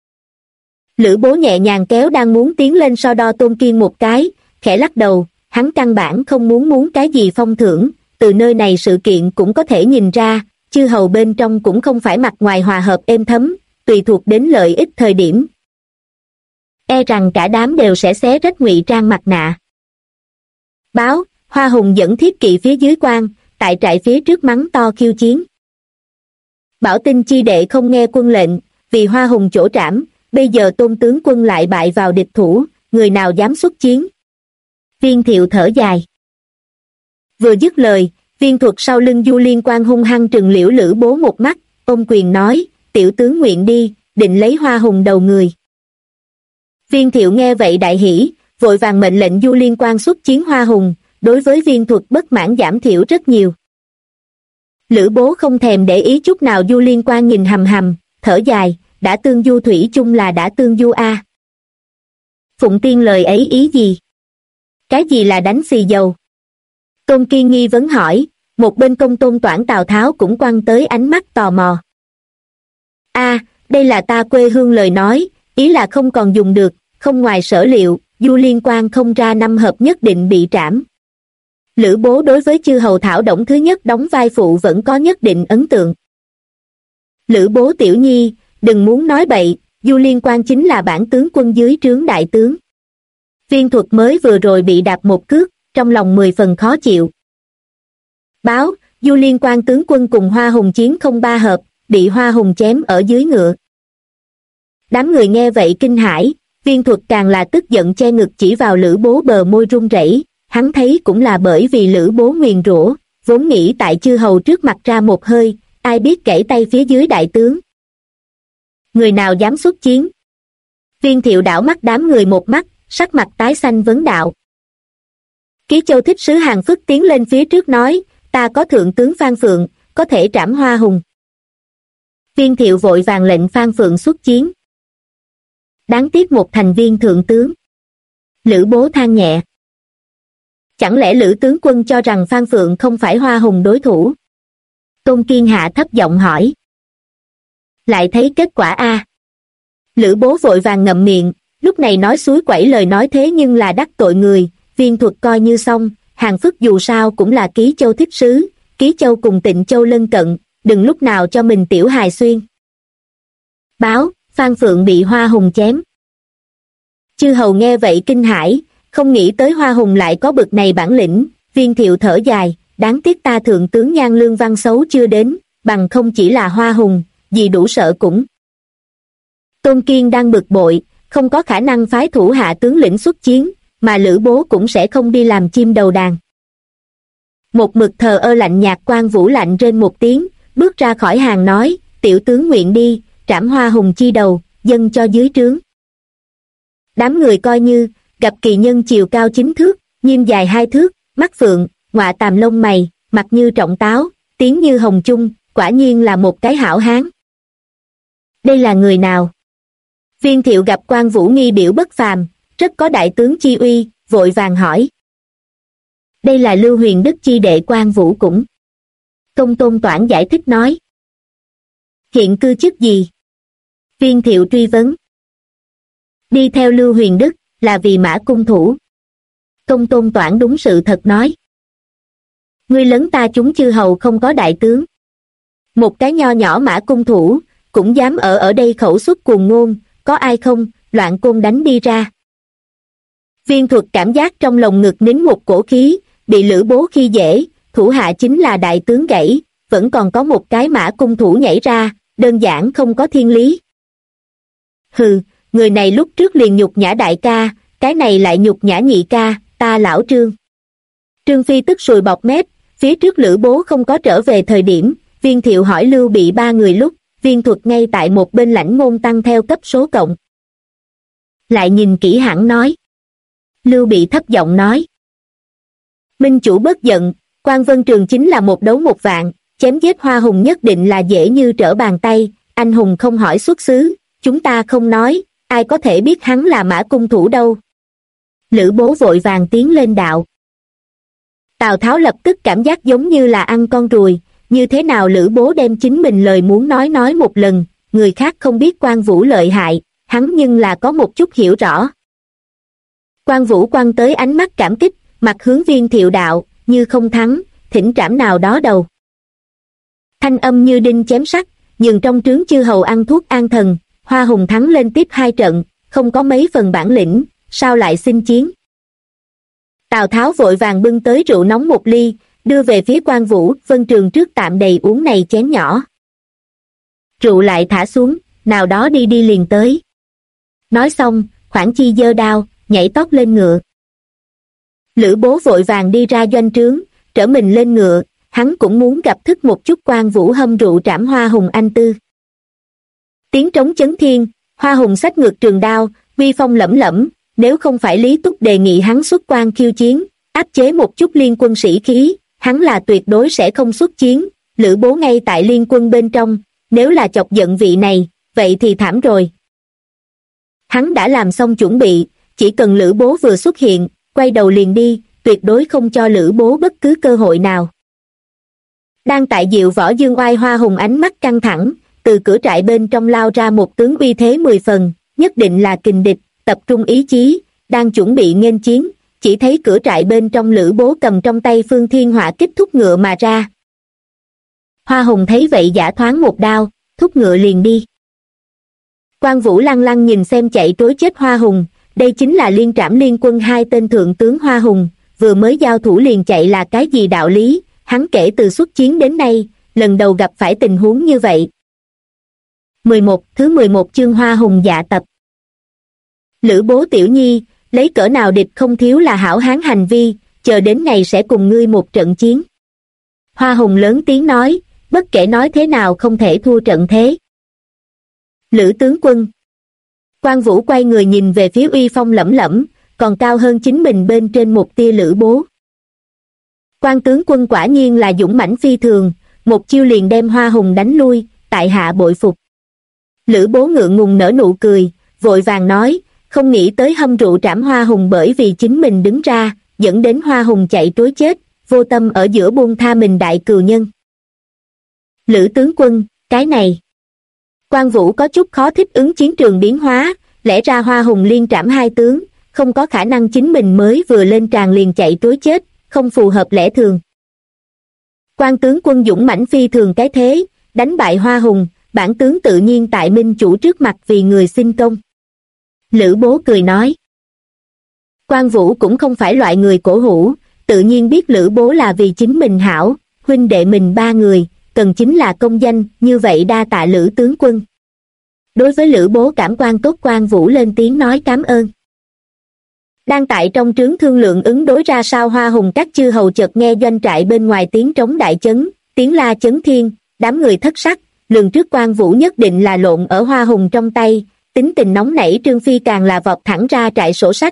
Lữ Bố nhẹ nhàng kéo đang muốn tiến lên so đo Tôn Kiên một cái, khẽ lắc đầu, hắn căn bản không muốn cái gì phong thưởng, từ nơi này sự kiện cũng có thể nhìn ra, chư hầu bên trong cũng không phải mặt ngoài hòa hợp êm thấm, tùy thuộc đến lợi ích thời điểm. E rằng cả đám đều sẽ xé rách ngụy trang mặt nạ. Báo, Hoa Hùng dẫn thiết kỵ phía dưới quan, tại trại phía trước mắng to khiêu chiến. Bảo Tinh chi đệ không nghe quân lệnh, vì Hoa Hùng chỗ trảm, bây giờ Tôn tướng quân lại bại vào địch thủ, người nào dám xuất chiến. Viên Thiệu thở dài. Vừa dứt lời, Viên Thuật sau lưng Du Liên Quan hung hăng trừng liễu Lữ Bố một mắt, ôm quyền nói, tiểu tướng nguyện đi, định lấy Hoa Hùng đầu người. Viên Thiệu nghe vậy đại hỉ, vội vàng mệnh lệnh Du Liên Quan xuất chiến Hoa Hùng, đối với Viên Thuật bất mãn giảm thiểu rất nhiều. Lữ Bố không thèm để ý chút nào Du Liên Quan nhìn hầm hầm, thở dài, đã tương du thủy chung là đã tương du a. Phụng Tiên lời ấy ý gì? Cái gì là đánh xì dầu? Tôn Kiên nghi vấn hỏi, một bên Công Tôn Toản Tào Tháo cũng quăng tới ánh mắt tò mò. Đây là ta quê hương lời nói, ý là không còn dùng được, không ngoài sở liệu, Du Liên Quan không ra năm hợp nhất định bị trảm. Lữ Bố đối với chư hầu Thảo Đổng thứ nhất đóng vai phụ vẫn có nhất định ấn tượng. Lữ Bố tiểu nhi, đừng muốn nói bậy, Du Liên Quan chính là bản tướng quân dưới trướng đại tướng. Viên Thuật mới vừa rồi bị đạp một cước, trong lòng 10 phần khó chịu. Báo, Du Liên Quan tướng quân cùng Hoa Hùng chiến không ba hợp, bị Hoa Hùng chém ở dưới ngựa. Đám người nghe vậy kinh hãi, Viên Thuật càng là tức giận che ngực chỉ vào Lữ Bố bờ môi run rẩy, hắn thấy cũng là bởi vì Lữ Bố nguyền rủa, vốn nghĩ tại chư hầu trước mặt ra một hơi, ai biết gãy tay phía dưới đại tướng. Người nào dám xuất chiến? Viên Thiệu đảo mắt đám người một mắt, sắc mặt tái xanh vấn đạo. Ký Châu Thích sứ Hàn Phức tiến lên phía trước nói, ta có thượng tướng Phan Phượng, có thể trảm Hoa Hùng. Viên Thiệu vội vàng lệnh Phan Phượng xuất chiến. Đáng tiếc một thành viên thượng tướng. Lữ Bố than nhẹ. chẳng lẽ Lữ tướng quân cho rằng Phan Phượng không phải Hoa Hùng đối thủ? Tôn Kiên hạ thấp giọng hỏi. Lại thấy kết quả a. Lữ Bố vội vàng ngậm miệng, lúc này nói suối quẩy lời nói thế nhưng là đắc tội người, Viên Thuật coi như xong, Hàng Phức dù sao cũng là Ký Châu thích sứ, Ký Châu cùng Tịnh Châu lân cận, đừng lúc nào cho mình tiểu hài xuyên. Báo, Phan Phượng bị Hoa Hùng chém. Chư hầu nghe vậy kinh hãi, không nghĩ tới Hoa Hùng lại có bực này bản lĩnh. Viên Thiệu thở dài, đáng tiếc ta thượng tướng Nhan Lương Văn xấu chưa đến, bằng không chỉ là Hoa Hùng, gì đủ sợ cũng. Tôn Kiên đang bực bội, không có khả năng phái thủ hạ tướng lĩnh xuất chiến, mà Lữ Bố cũng sẽ không đi làm chim đầu đàn. Một mực thờ ơ lạnh nhạt Quan Vũ lạnh rên một tiếng, bước ra khỏi hàng nói, tiểu tướng nguyện đi, trảm Hoa Hùng chi đầu, dâng cho dưới trướng. Đám người coi như, gặp kỳ nhân chiều cao 9 thước, nhiêm dài 2 thước, mắt phượng, ngọa tàm lông mày, mặt như trọng táo, tiếng như hồng chung, quả nhiên là một cái hảo hán. Đây là người nào? Viên Thiệu gặp Quan Vũ nghi biểu bất phàm, rất có đại tướng chi uy, vội vàng hỏi. Đây là Lưu Huyền Đức chi đệ Quan Vũ cũng. Công Tôn Toản giải thích nói. Hiện cư chức gì? Viên Thiệu truy vấn. Đi theo Lưu Huyền Đức, là vì Mã Cung thủ. Công Tôn Toản đúng sự thật nói. Ngươi lấn ta chúng chư hầu không có đại tướng. Một cái nho nhỏ Mã Cung thủ, cũng dám ở đây khẩu xuất cuồng ngôn, có ai không, loạn côn đánh đi ra. Viên Thuật cảm giác trong lồng ngực nín một cổ khí, bị Lữ Bố khi dễ, thủ hạ chính là đại tướng gãy, vẫn còn có một cái Mã Cung thủ nhảy ra, đơn giản không có thiên lý. Hừ, người này lúc trước liền nhục nhã đại ca, cái này lại nhục nhã nhị ca, ta lão Trương. Trương Phi tức sùi bọt mép, phía trước Lữ Bố không có trở về thời điểm, Viên Thiệu hỏi Lưu Bị ba người lúc, Viên Thuật ngay tại một bên lãnh ngôn tăng theo cấp số cộng. Lại nhìn kỹ hẳn nói. Lưu Bị thấp giọng nói. Minh chủ bớt giận, Quan Vân Trường chính là một đấu một vạn, chém giết Hoa Hùng nhất định là dễ như trở bàn tay, anh hùng không hỏi xuất xứ, chúng ta không nói, ai có thể biết hắn là Mã Cung thủ đâu. Lữ Bố vội vàng tiến lên đạo. Tào Tháo lập tức cảm giác giống như là ăn con ruồi, như thế nào Lữ Bố đem chính mình lời muốn nói một lần, người khác không biết Quan Vũ lợi hại, hắn nhưng là có một chút hiểu rõ. Quan Vũ quăng tới ánh mắt cảm kích, mặt hướng Viên Thiệu đạo, như không thắng, thỉnh trảm nào đó đầu. Thanh âm như đinh chém sắt, nhưng trong trướng chư hầu ăn thuốc an thần, Hoa Hùng thắng lên tiếp 2 trận, không có mấy phần bản lĩnh, sao lại xin chiến. Tào Tháo vội vàng bưng tới rượu nóng 1 ly, đưa về phía Quan Vũ, Vân Trường trước tạm đầy uống này chén nhỏ. Rượu lại thả xuống, nào đó đi liền tới. Nói xong, Khoản Chi giơ đao, nhảy tót lên ngựa. Lữ Bố vội vàng đi ra doanh trướng, trở mình lên ngựa, hắn cũng muốn gặp thức một chút Quan Vũ hâm rượu trảm Hoa Hùng anh tư. Tiếng trống chấn thiên, Hoa Hùng xách ngược trường đao, uy phong lẫm lẫm, nếu không phải Lý Túc đề nghị hắn xuất quan khiêu chiến, áp chế một chút liên quân sĩ khí, hắn là tuyệt đối sẽ không xuất chiến. Lữ Bố ngay tại liên quân bên trong, nếu là chọc giận vị này, vậy thì thảm rồi. Hắn đã làm xong chuẩn bị, chỉ cần Lữ Bố vừa xuất hiện, quay đầu liền đi, tuyệt đối không cho Lữ Bố bất cứ cơ hội nào. Đang tại Diệu Võ Dương Oai Hoa Hùng ánh mắt căng thẳng, từ cửa trại bên trong lao ra một tướng uy thế 10 phần, nhất định là kình địch, tập trung ý chí, đang chuẩn bị nghênh chiến, chỉ thấy cửa trại bên trong Lữ Bố cầm trong tay Phương Thiên Hỏa kích thúc ngựa mà ra. Hoa Hùng thấy vậy giả thoáng một đao, thúc ngựa liền đi. Quan Vũ lăng lăng nhìn xem chạy trối chết Hoa Hùng, đây chính là liên trảm liên quân 2 tên thượng tướng Hoa Hùng, vừa mới giao thủ liền chạy là cái gì đạo lý, hắn kể từ xuất chiến đến nay, lần đầu gặp phải tình huống như vậy. 11, thứ 11 chương Hoa Hùng dạ tập. Lữ Bố tiểu nhi, lấy cỡ nào địch không thiếu là hảo hán hành vi, chờ đến ngày sẽ cùng ngươi một trận chiến. Hoa Hùng lớn tiếng nói, bất kể nói thế nào không thể thua trận thế. Lữ tướng quân. Quan Vũ quay người nhìn về phía uy phong lẫm lẫm, còn cao hơn chính mình bên trên một tia Lữ Bố. Quan tướng quân quả nhiên là dũng mãnh phi thường, một chiêu liền đem Hoa Hùng đánh lui, tại hạ bội phục. Lữ Bố ngượng ngùng nở nụ cười, vội vàng nói, không nghĩ tới hâm rượu trảm Hoa Hùng bởi vì chính mình đứng ra, dẫn đến Hoa Hùng chạy trối chết, vô tâm ở giữa buông tha mình đại cừu nhân. Lữ tướng quân, cái này. Quan Vũ có chút khó thích ứng chiến trường biến hóa, lẽ ra Hoa Hùng liên trảm hai tướng, không có khả năng chính mình mới vừa lên tràng liền chạy trối chết, không phù hợp lẽ thường. Quan tướng quân dũng mãnh phi thường cái thế, đánh bại Hoa Hùng, bản tướng tự nhiên tại minh chủ trước mặt vì người xin công. Lữ Bố cười nói. Quan Vũ cũng không phải loại người cổ hủ, tự nhiên biết Lữ Bố là vì chính mình hảo, huynh đệ mình ba người, cần chính là công danh, như vậy đa tạ Lữ tướng quân. Đối với Lữ Bố cảm quan tốt, Quan Vũ lên tiếng nói cảm ơn. Đang tại trong trướng thương lượng ứng đối ra sao Hoa Hùng, các chư hầu chợt nghe doanh trại bên ngoài tiếng trống đại chấn, tiếng la chấn thiên, đám người thất sắc, lường trước Quan Vũ nhất định là lộn ở Hoa Hùng trong tay, tính tình nóng nảy Trương Phi càng là vọt thẳng ra trại sổ sách.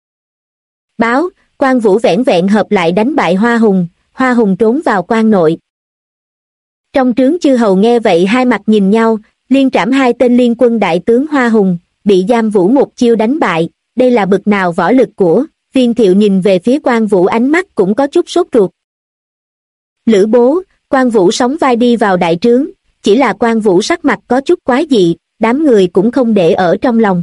Báo, Quan Vũ vẻn vẹn hợp lại đánh bại Hoa Hùng trốn vào quan nội. Trong trướng chư hầu nghe vậy hai mặt nhìn nhau, liên trảm hai tên liên quân đại tướng Hoa Hùng, bị Giam Vũ một chiêu đánh bại, đây là bực nào võ lực của. Viên Thiệu nhìn về phía Quan Vũ ánh mắt cũng có chút sốt ruột. Lữ Bố, Quan Vũ sóng vai đi vào đại trướng, chỉ là Quan Vũ sắc mặt có chút quái dị, đám người cũng không để ở trong lòng.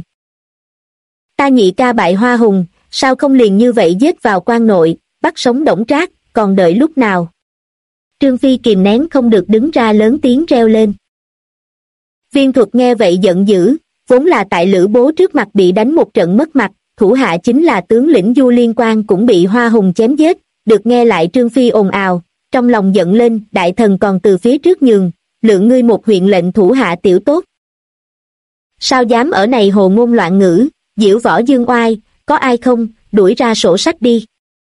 Ta nhị ca bại Hoa Hùng, sao không liền như vậy giết vào quan nội, bắt sống Đổng Trác, còn đợi lúc nào? Trương Phi kìm nén không được đứng ra lớn tiếng reo lên. Viên Thuật nghe vậy giận dữ, vốn là tại Lữ Bố trước mặt bị đánh một trận mất mặt, thủ hạ chính là tướng lĩnh Du Liên Quan cũng bị Hoa Hùng chém giết, được nghe lại Trương Phi ồn ào, trong lòng giận lên, đại thần còn từ phía trước nhường, lượng ngươi một huyện lệnh thủ hạ tiểu tốt. Sao dám ở này hồ ngôn loạn ngữ, diễu võ dương oai, có ai không, đuổi ra sổ sách đi.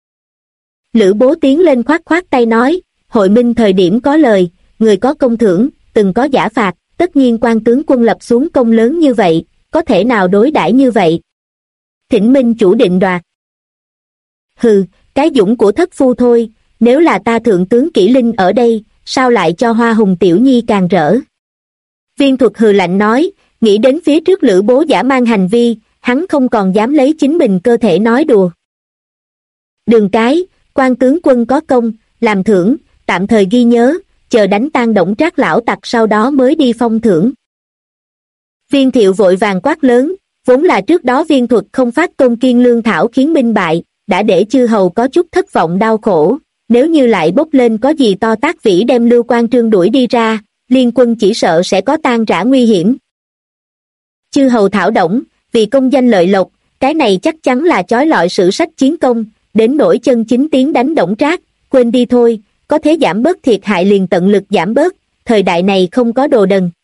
Lữ Bố tiến lên khoát khoát tay nói, hội minh thời điểm có lời, người có công thưởng, từng có giả phạt, tất nhiên Quan tướng quân lập xuống công lớn như vậy, có thể nào đối đãi như vậy? Thỉnh minh chủ định đoạt. Hừ, cái dũng của thất phu thôi, nếu là ta thượng tướng Kỷ Linh ở đây, sao lại cho Hoa Hùng tiểu nhi càng rỡ? Viên Thuật hừ lạnh nói, nghĩ đến phía trước Lữ Bố giả mang hành vi, hắn không còn dám lấy chính mình cơ thể nói đùa. Đường cái, Quan tướng quân có công, làm thưởng, tạm thời ghi nhớ, chờ đánh tan Đổng Trác lão tặc sau đó mới đi phong thưởng. Viên Thiệu vội vàng quát lớn, vốn là trước đó Viên Thuật không phát công kiên lương thảo khiến binh bại, đã để chư hầu có chút thất vọng đau khổ, nếu như lại bốc lên có gì to tác vĩ đem Lưu Quan Trương đuổi đi ra, liên quân chỉ sợ sẽ có tan rã nguy hiểm. Chư hầu thảo Đổng, vì công danh lợi lộc, cái này chắc chắn là chói lọi sử sách chiến công, đến nỗi chân chính tiến đánh Đổng Trác, quên đi thôi, có thể giảm bớt thiệt hại liền tận lực giảm bớt, thời đại này không có đồ đần.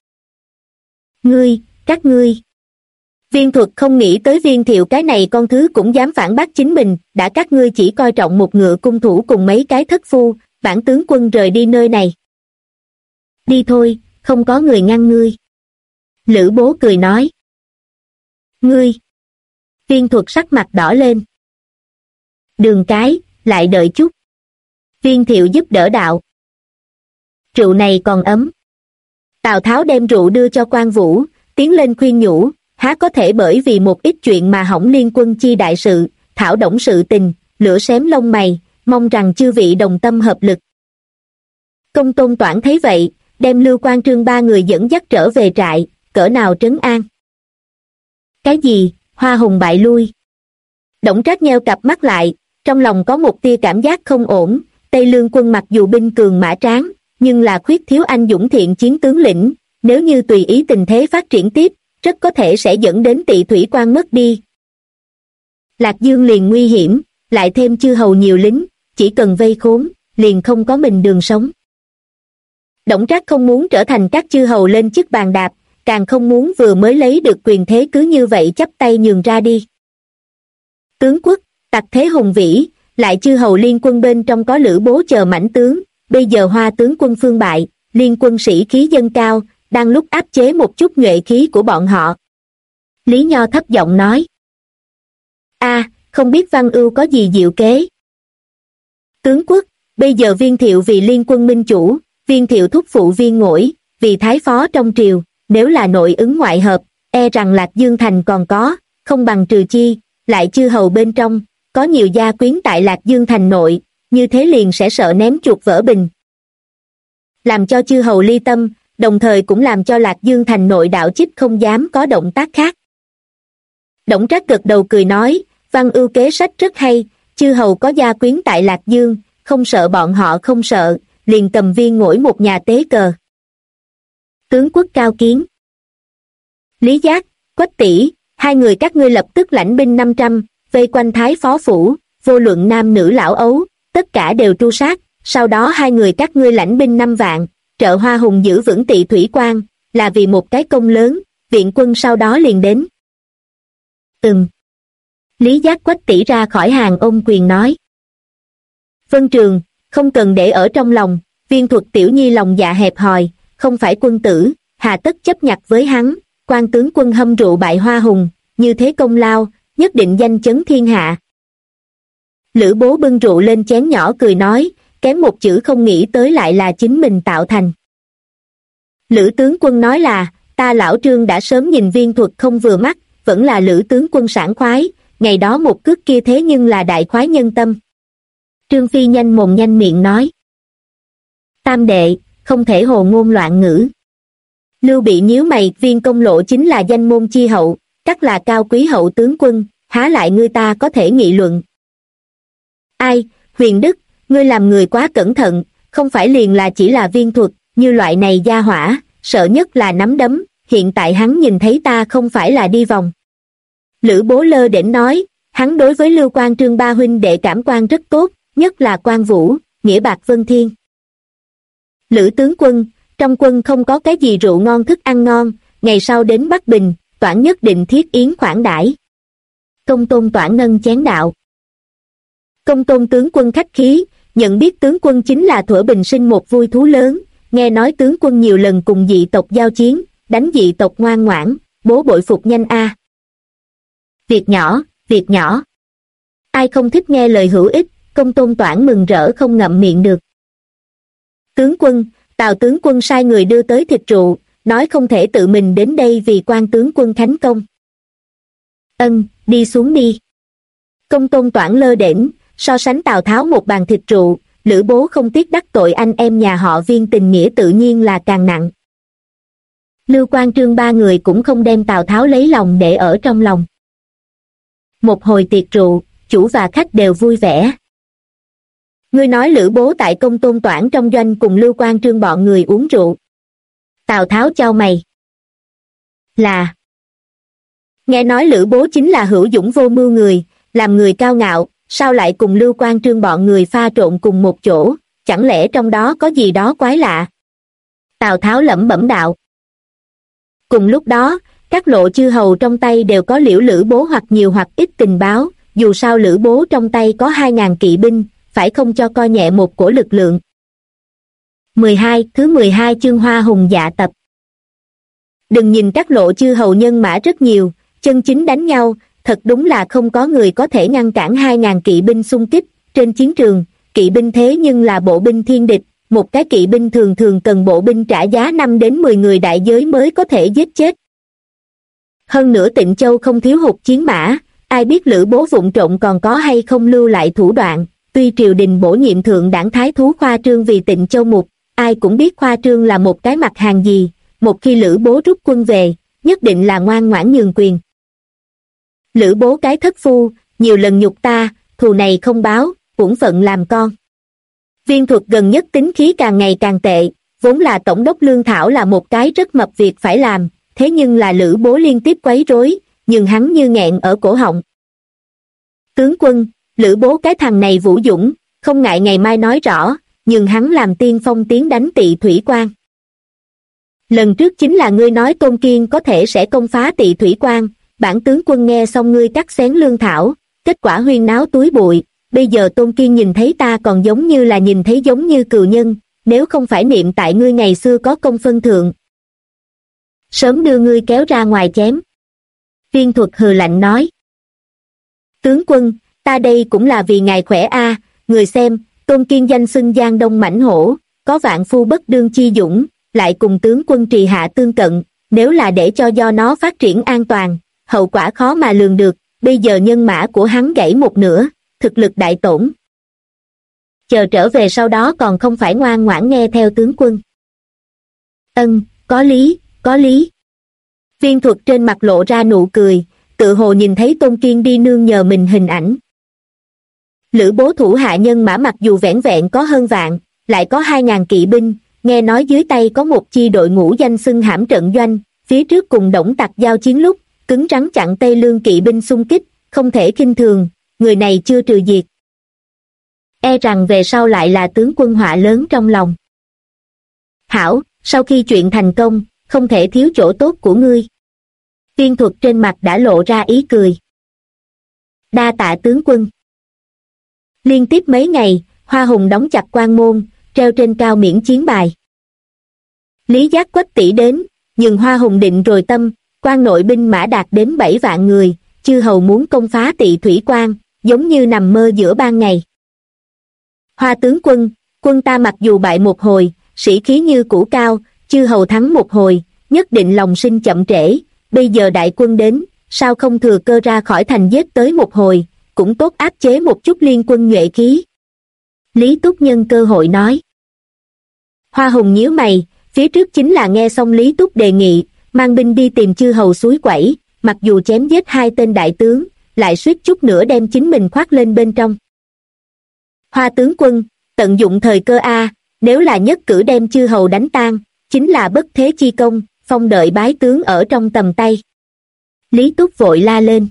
Các ngươi. Viên Thuật không nghĩ tới Viên Thiệu cái này con thứ cũng dám phản bác chính mình, đã các ngươi chỉ coi trọng một ngựa cung thủ cùng mấy cái thất phu, bản tướng quân rời đi nơi này. Đi thôi, không có người ngăn ngươi. Lữ Bố cười nói. Ngươi. Viên Thuật sắc mặt đỏ lên. Đường cái, lại đợi chút. Viên Thiệu giúp đỡ đạo. Rượu này còn ấm. Tào Tháo đem rượu đưa cho Quan Vũ, tiến lên khuyên nhủ, há có thể bởi vì một ít chuyện mà hỏng liên quân chi đại sự, thảo Đổng sự tình, lửa xém lông mày, mong rằng chư vị đồng tâm hợp lực. Công Tôn Toản thấy vậy, đem Lưu Quan Trương ba người dẫn dắt trở về trại, cỡ nào trấn an. Cái gì, Hoa Hùng bại lui? Đổng Trác nheo cặp mắt lại, trong lòng có một tia cảm giác không ổn, Tây Lương quân mặc dù binh cường mã tráng, nhưng là khuyết thiếu anh dũng thiện chiến tướng lĩnh, nếu như tùy ý tình thế phát triển tiếp, rất có thể sẽ dẫn đến Tỵ Thủy Quan mất đi. Lạc Dương liền nguy hiểm, lại thêm chư hầu nhiều lính, chỉ cần vây khốn, liền không có mình đường sống. Đổng Trác không muốn trở thành các chư hầu lên chức bàn đạp, càng không muốn vừa mới lấy được quyền thế cứ như vậy chắp tay nhường ra đi. Tướng quốc, tặc thế hùng vĩ, lại chư hầu liên quân bên trong có Lữ Bố chờ mãnh tướng, bây giờ Hoa tướng quân phương bại, liên quân sĩ khí dâng cao, đang lúc áp chế một chút nhuệ khí của bọn họ. Lý Nho thấp giọng nói. Không biết Văn Ưu có gì diệu kế. Tướng quốc, bây giờ Viên Thiệu vì liên quân minh chủ, Viên Thiệu thúc phụ Viên Ngỗi, vì thái phó trong triều, nếu là nội ứng ngoại hợp, e rằng Lạc Dương thành còn có, không bằng trừ chi, lại chư hầu bên trong, có nhiều gia quyến tại Lạc Dương thành nội, như thế liền sẽ sợ ném chuột vỡ bình. Làm cho chư hầu ly tâm, đồng thời cũng làm cho Lạc Dương thành nội đạo chích không dám có động tác khác. Đổng Trác gật đầu cười nói, văn ưu kế sách rất hay, chư hầu có gia quyến tại Lạc Dương, không sợ bọn họ không sợ, liền cầm viên ngỗi một nhà tế cờ. Tướng quốc cao kiến. Lý Giác, Quách tỷ, hai người các ngươi lập tức lãnh binh 500, vây quanh Thái Phó phủ, vô luận nam nữ lão ấu, tất cả đều tru sát, sau đó hai người các ngươi lãnh binh 5 vạn, trợ Hoa Hùng giữ vững Tỵ Thủy Quan, là vì một cái công lớn, viện quân sau đó liền đến. Lý Giác Quách tỷ ra khỏi hàng ôm quyền nói. Vân Trường, không cần để ở trong lòng, Viên Thuật tiểu nhi lòng dạ hẹp hòi, không phải quân tử, hà tất chấp nhặt với hắn, quan tướng quân hâm rượu bại Hoa Hùng, như thế công lao, nhất định danh chấn thiên hạ. Lữ Bố bưng rượu lên chén nhỏ cười nói, kém một chữ không nghĩ tới lại là chính mình tạo thành. Lữ tướng quân nói là, ta lão Trương đã sớm nhìn Viên Thuật không vừa mắt, vẫn là Lữ tướng quân sảng khoái, ngày đó một cước kia thế nhưng là đại khoái nhân tâm. Trương Phi nhanh mồm nhanh miệng nói. Tam đệ, không thể hồ ngôn loạn ngữ. Lưu Bị nhíu mày, Viên công lộ chính là danh môn chi hậu, chắc là cao quý hậu tướng quân, há lại ngươi ta có thể nghị luận. Ai, Huyền Đức, ngươi làm người quá cẩn thận, không phải liền là chỉ là Viên Thuật, như loại này gia hỏa, sợ nhất là nắm đấm, hiện tại hắn nhìn thấy ta không phải là đi vòng. Lữ Bố lơ đễnh nói, hắn đối với Lưu Quan Trương ba huynh đệ cảm quan rất tốt, nhất là Quan Vũ, nghĩa bạc vân thiên. Lữ tướng quân, trong quân không có cái gì rượu ngon thức ăn ngon, ngày sau đến Bắc Bình, Toản nhất định thiết yến khoản đãi. Công tôn Toản nâng chén đạo. Công tôn tướng quân khách khí, nhận biết tướng quân chính là thuở bình sinh một vui thú lớn, nghe nói tướng quân nhiều lần cùng dị tộc giao chiến, đánh dị tộc ngoan ngoãn, bố bội phục nhanh a. Việc nhỏ, việc nhỏ. Ai không thích nghe lời hữu ích, công tôn Toản mừng rỡ không ngậm miệng được. Tướng quân, Tào tướng quân sai người đưa tới thịt rượu, nói không thể tự mình đến đây vì quan tướng quân khánh công. Ân, đi xuống đi. Công tôn Toản lơ đễnh, so sánh Tào Tháo một bàn thịt rượu, Lữ Bố không tiếc đắc tội anh em nhà họ Viên tình nghĩa tự nhiên là càng nặng. Lưu Quan Trương ba người cũng không đem Tào Tháo lấy lòng để ở trong lòng. Một hồi tiệc rượu, chủ và khách đều vui vẻ. Ngươi nói Lữ Bố tại công tôn Toản trong doanh cùng Lưu Quan Trương bọn người uống rượu. Tào Tháo chau mày. Là. Nghe nói Lữ Bố chính là hữu dũng vô mưu người, làm người cao ngạo, sao lại cùng Lưu Quan Trương bọn người pha trộn cùng một chỗ, chẳng lẽ trong đó có gì đó quái lạ? Tào Tháo lẩm bẩm đạo. Cùng lúc đó, các lộ chư hầu trong tay đều có liễu Lữ Bố hoặc nhiều hoặc ít tình báo, dù sao Lữ Bố trong tay có 2.000 kỵ binh, phải không cho coi nhẹ một cổ lực lượng. Thứ 12 chương Hoa Hùng dạ tập. Đừng nhìn các lộ chư hầu nhân mã rất nhiều, chân chính đánh nhau, thật đúng là không có người có thể ngăn cản 2.000 kỵ binh xung kích. Trên chiến trường, kỵ binh thế nhưng là bộ binh thiên địch, một cái kỵ binh thường thường cần bộ binh trả giá 5 đến 10 người đại giới mới có thể giết chết. Hơn nữa Tịnh Châu không thiếu hụt chiến mã, ai biết Lữ Bố vụng trộm còn có hay không lưu lại thủ đoạn. Tuy triều đình bổ nhiệm thượng đảng thái thú Khoa Trương vì Tịnh Châu mục, ai cũng biết Khoa Trương là một cái mặt hàng gì, một khi Lữ Bố rút quân về, nhất định là ngoan ngoãn nhường quyền. Lữ Bố cái thất phu, nhiều lần nhục ta, thù này không báo, uổng phận làm con. Viên Thuật gần nhất tính khí càng ngày càng tệ, vốn là tổng đốc lương thảo là một cái rất mập việc phải làm, thế nhưng là Lữ Bố liên tiếp quấy rối, nhưng hắn như nghẹn ở cổ họng. Tướng quân, Lữ Bố cái thằng này vũ dũng, không ngại ngày mai nói rõ, nhưng hắn làm tiên phong tiến đánh Tỵ Thủy Quan. Lần trước chính là ngươi nói Tôn Kiên có thể sẽ công phá Tỵ Thủy Quan, bản tướng quân nghe xong ngươi cắt xén lương thảo, kết quả huyên náo túi bụi, bây giờ Tôn Kiên nhìn thấy ta còn giống như là nhìn thấy giống như cừu nhân, nếu không phải niệm tại ngươi ngày xưa có công phân thượng. Sớm đưa ngươi kéo ra ngoài chém. Viên Thuật hừ lạnh nói. Tướng quân, ta đây cũng là vì ngài khỏe a. Người xem, Tôn Kiên danh xưng Giang Đông mãnh hổ, có vạn phu bất đương chi dũng, lại cùng tướng quân Trì Hạ tương cận, nếu là để cho do nó phát triển an toàn, hậu quả khó mà lường được, bây giờ nhân mã của hắn gãy một nửa, thực lực đại tổn. Chờ trở về sau đó còn không phải ngoan ngoãn nghe theo tướng quân. Có lý, có lý. Viên Thuật trên mặt lộ ra nụ cười, tự hồ nhìn thấy Tôn Kiên đi nương nhờ mình hình ảnh. Lữ Bố thủ hạ nhân mã mặc dù vẻn vẹn có hơn vạn, lại có 2.000 kỵ binh, nghe nói dưới tay có một chi đội ngũ danh xưng Hãm Trận Doanh, phía trước cùng Đổng Tặc giao chiến lúc, cứng rắn chặn Tây Lương kỵ binh xung kích, không thể khinh thường, người này chưa trừ diệt. E rằng về sau lại là tướng quân họa lớn trong lòng. Hảo, sau khi chuyện thành công, không thể thiếu chỗ tốt của ngươi. Viên Thuật trên mặt đã lộ ra ý cười. Đa tạ tướng quân. Liên tiếp mấy ngày, Hoa Hùng đóng chặt quan môn, treo trên cao miễn chiến bài. Lý Giác Quách tỷ đến, nhưng Hoa Hùng định rồi tâm, quan nội binh mã đạt đến 7 vạn người, chư hầu muốn công phá Tị Thủy Quan, giống như nằm mơ giữa ban ngày. Hoa tướng quân, quân ta mặc dù bại một hồi, sĩ khí như cũ cao, chư hầu thắng một hồi, nhất định lòng sinh chậm trễ, bây giờ đại quân đến, sao không thừa cơ ra khỏi thành giết tới một hồi, cũng tốt áp chế một chút liên quân nhuệ khí. Lý Túc nhân cơ hội nói. Hoa Hùng nhíu mày, phía trước chính là nghe xong Lý Túc đề nghị, mang binh đi tìm chư hầu suối quẩy, mặc dù chém giết 2 tên đại tướng, lại suýt chút nữa đem chính mình khoác lên bên trong. Hoa tướng quân, tận dụng thời cơ A, nếu là nhất cử đem chư hầu đánh tan, chính là bất thế chi công, phong đợi bái tướng ở trong tầm tay. Lý Túc vội la lên.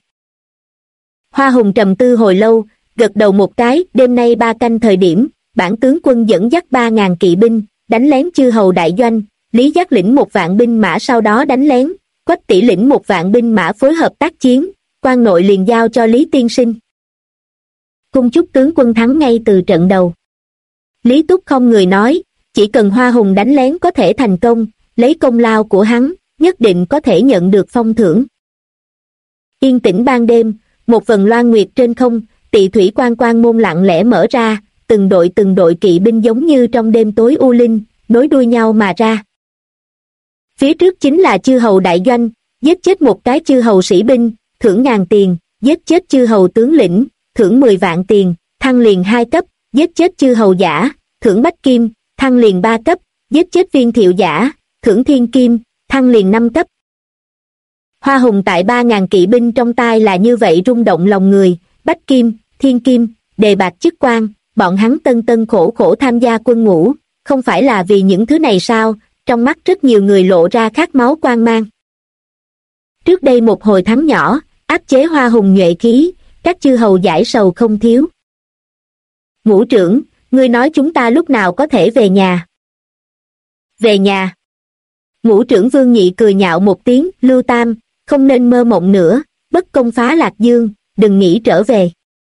Hoa Hùng trầm tư hồi lâu, gật đầu một cái, đêm nay 3 canh thời điểm, bản tướng quân dẫn dắt 3.000 kỵ binh, đánh lén chư hầu đại doanh, Lý Giác lĩnh 1 vạn binh mã sau đó đánh lén, Quách tỷ lĩnh 1 vạn binh mã phối hợp tác chiến, quan nội liền giao cho Lý tiên sinh. Cung chúc tướng quân thắng ngay từ trận đầu. Lý Túc không người nói, chỉ cần Hoa Hùng đánh lén có thể thành công, lấy công lao của hắn, nhất định có thể nhận được phong thưởng. Yên tĩnh ban đêm, một vầng loan nguyệt trên không, Tị Thủy Quan quan môn lặng lẽ mở ra, từng đội kỵ binh giống như trong đêm tối u linh, nối đuôi nhau mà ra. Phía trước chính là chư hầu đại doanh, giết chết một cái chư hầu sĩ binh, thưởng 1000 tiền, giết chết chư hầu tướng lĩnh, thưởng 10 vạn tiền, thăng liền 2 cấp, giết chết chư hầu giả, thưởng bách kim, thăng liền 3 cấp, giết chết viên thiệu giả, thưởng thiên kim, thăng liền 5 cấp. Hoa Hùng tại 3.000 kỵ binh trong tay là như vậy rung động lòng người, bách kim, thiên kim, đề bạt chức quan, bọn hắn tân khổ khổ tham gia quân ngũ, không phải là vì những thứ này sao? Trong mắt rất nhiều người lộ ra khát máu quang mang. Trước đây một hồi thắng nhỏ, áp chế Hoa Hùng nhuệ khí, các chư hầu giải sầu không thiếu. Ngũ trưởng, ngươi nói chúng ta lúc nào có thể về nhà? Về nhà? Ngũ trưởng Vương Nhị cười nhạo một tiếng, Lưu Tam, không nên mơ mộng nữa, bất công phá Lạc Dương, đừng nghĩ trở về.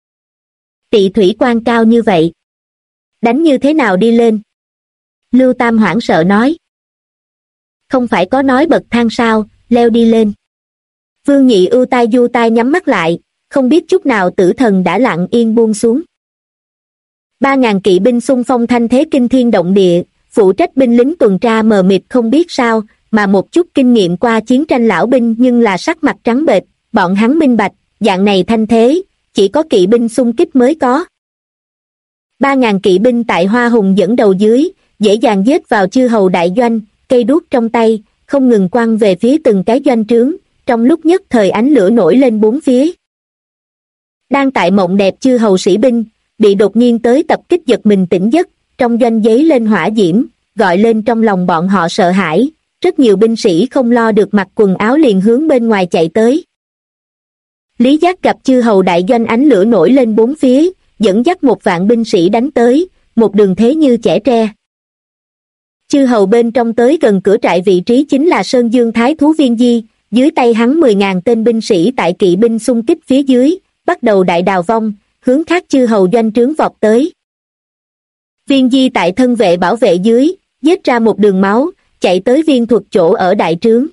Tị Thủy Quan cao như vậy, đánh như thế nào đi lên? Lưu Tam hoảng sợ nói. Không phải có nói bậc thang sao, leo đi lên. Vương Nhị ưu tai du tai nhắm mắt lại, không biết chút nào tử thần đã lặng yên buông xuống. 3.000 kỵ binh xung phong thanh thế kinh thiên động địa, phụ trách binh lính tuần tra mờ mịt không biết sao, mà một chút kinh nghiệm qua chiến tranh lão binh nhưng là sắc mặt trắng bệch, bọn hắn minh bạch, dạng này thanh thế, chỉ có kỵ binh xung kích mới có. 3.000 kỵ binh tại Hoa Hùng dẫn đầu dưới, dễ dàng giết vào chư hầu đại doanh, cây đuốc trong tay, không ngừng quăng về phía từng cái doanh trướng, trong lúc nhất thời ánh lửa nổi lên bốn phía. Đang tại mộng đẹp chư hầu sĩ binh, bị đột nhiên tới tập kích giật mình tỉnh giấc, trong doanh giấy lên hỏa diễm, gọi lên trong lòng bọn họ sợ hãi, rất nhiều binh sĩ không lo được mặc quần áo liền hướng bên ngoài chạy tới. Lý Giác gặp chư hầu đại doanh ánh lửa nổi lên bốn phía, dẫn dắt 1 vạn binh sĩ đánh tới, một đường thế như chẻ tre. Chư hầu bên trong tới gần cửa trại vị trí chính là Sơn Dương Thái Thú Viên Di, dưới tay hắn 10.000 tên binh sĩ tại kỵ binh xung kích phía dưới, bắt đầu đại đào vong, hướng khác chư hầu doanh trướng vọt tới. Viên Di tại thân vệ bảo vệ dưới, giết ra một đường máu, chạy tới Viên Thuật chỗ ở đại trướng.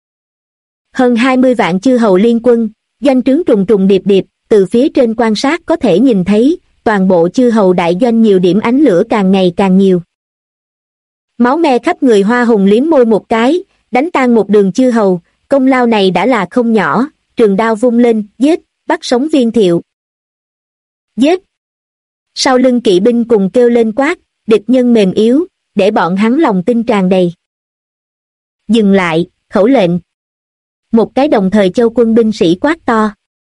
Hơn 20 vạn chư hầu liên quân, doanh trướng trùng trùng điệp điệp, từ phía trên quan sát có thể nhìn thấy, toàn bộ chư hầu đại doanh nhiều điểm ánh lửa càng ngày càng nhiều. Máu me khắp người Hoa Hùng liếm môi một cái, đánh tan một đường chư hầu, công lao này đã là không nhỏ, trường đao vung lên, giết, bắt sống Viên Thiệu. Giết! Sau lưng kỵ binh cùng kêu lên quát, địch nhân mềm yếu, để bọn hắn lòng tin tràn đầy. Dừng lại, khẩu lệnh. Một cái đồng thời châu quân binh sĩ quát to.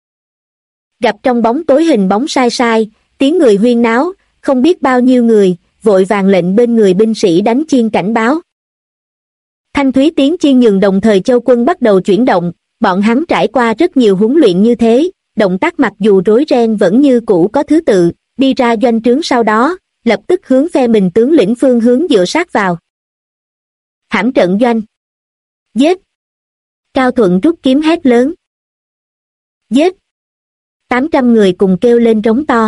Gặp trong bóng tối hình bóng sai sai, tiếng người huyên náo, không biết bao nhiêu người, vội vàng lệnh bên người binh sĩ đánh chiên cảnh báo. Thanh thúy tiếng chiên nhường đồng thời châu quân bắt đầu chuyển động, bọn hắn trải qua rất nhiều huấn luyện như thế, động tác mặc dù rối ren vẫn như cũ có thứ tự, đi ra doanh trướng sau đó, lập tức hướng phe mình tướng lĩnh phương hướng dựa sát vào. Hãm trận doanh. Giết! Cao Thuận rút kiếm hét lớn. Giết! 800 người cùng kêu lên trống to.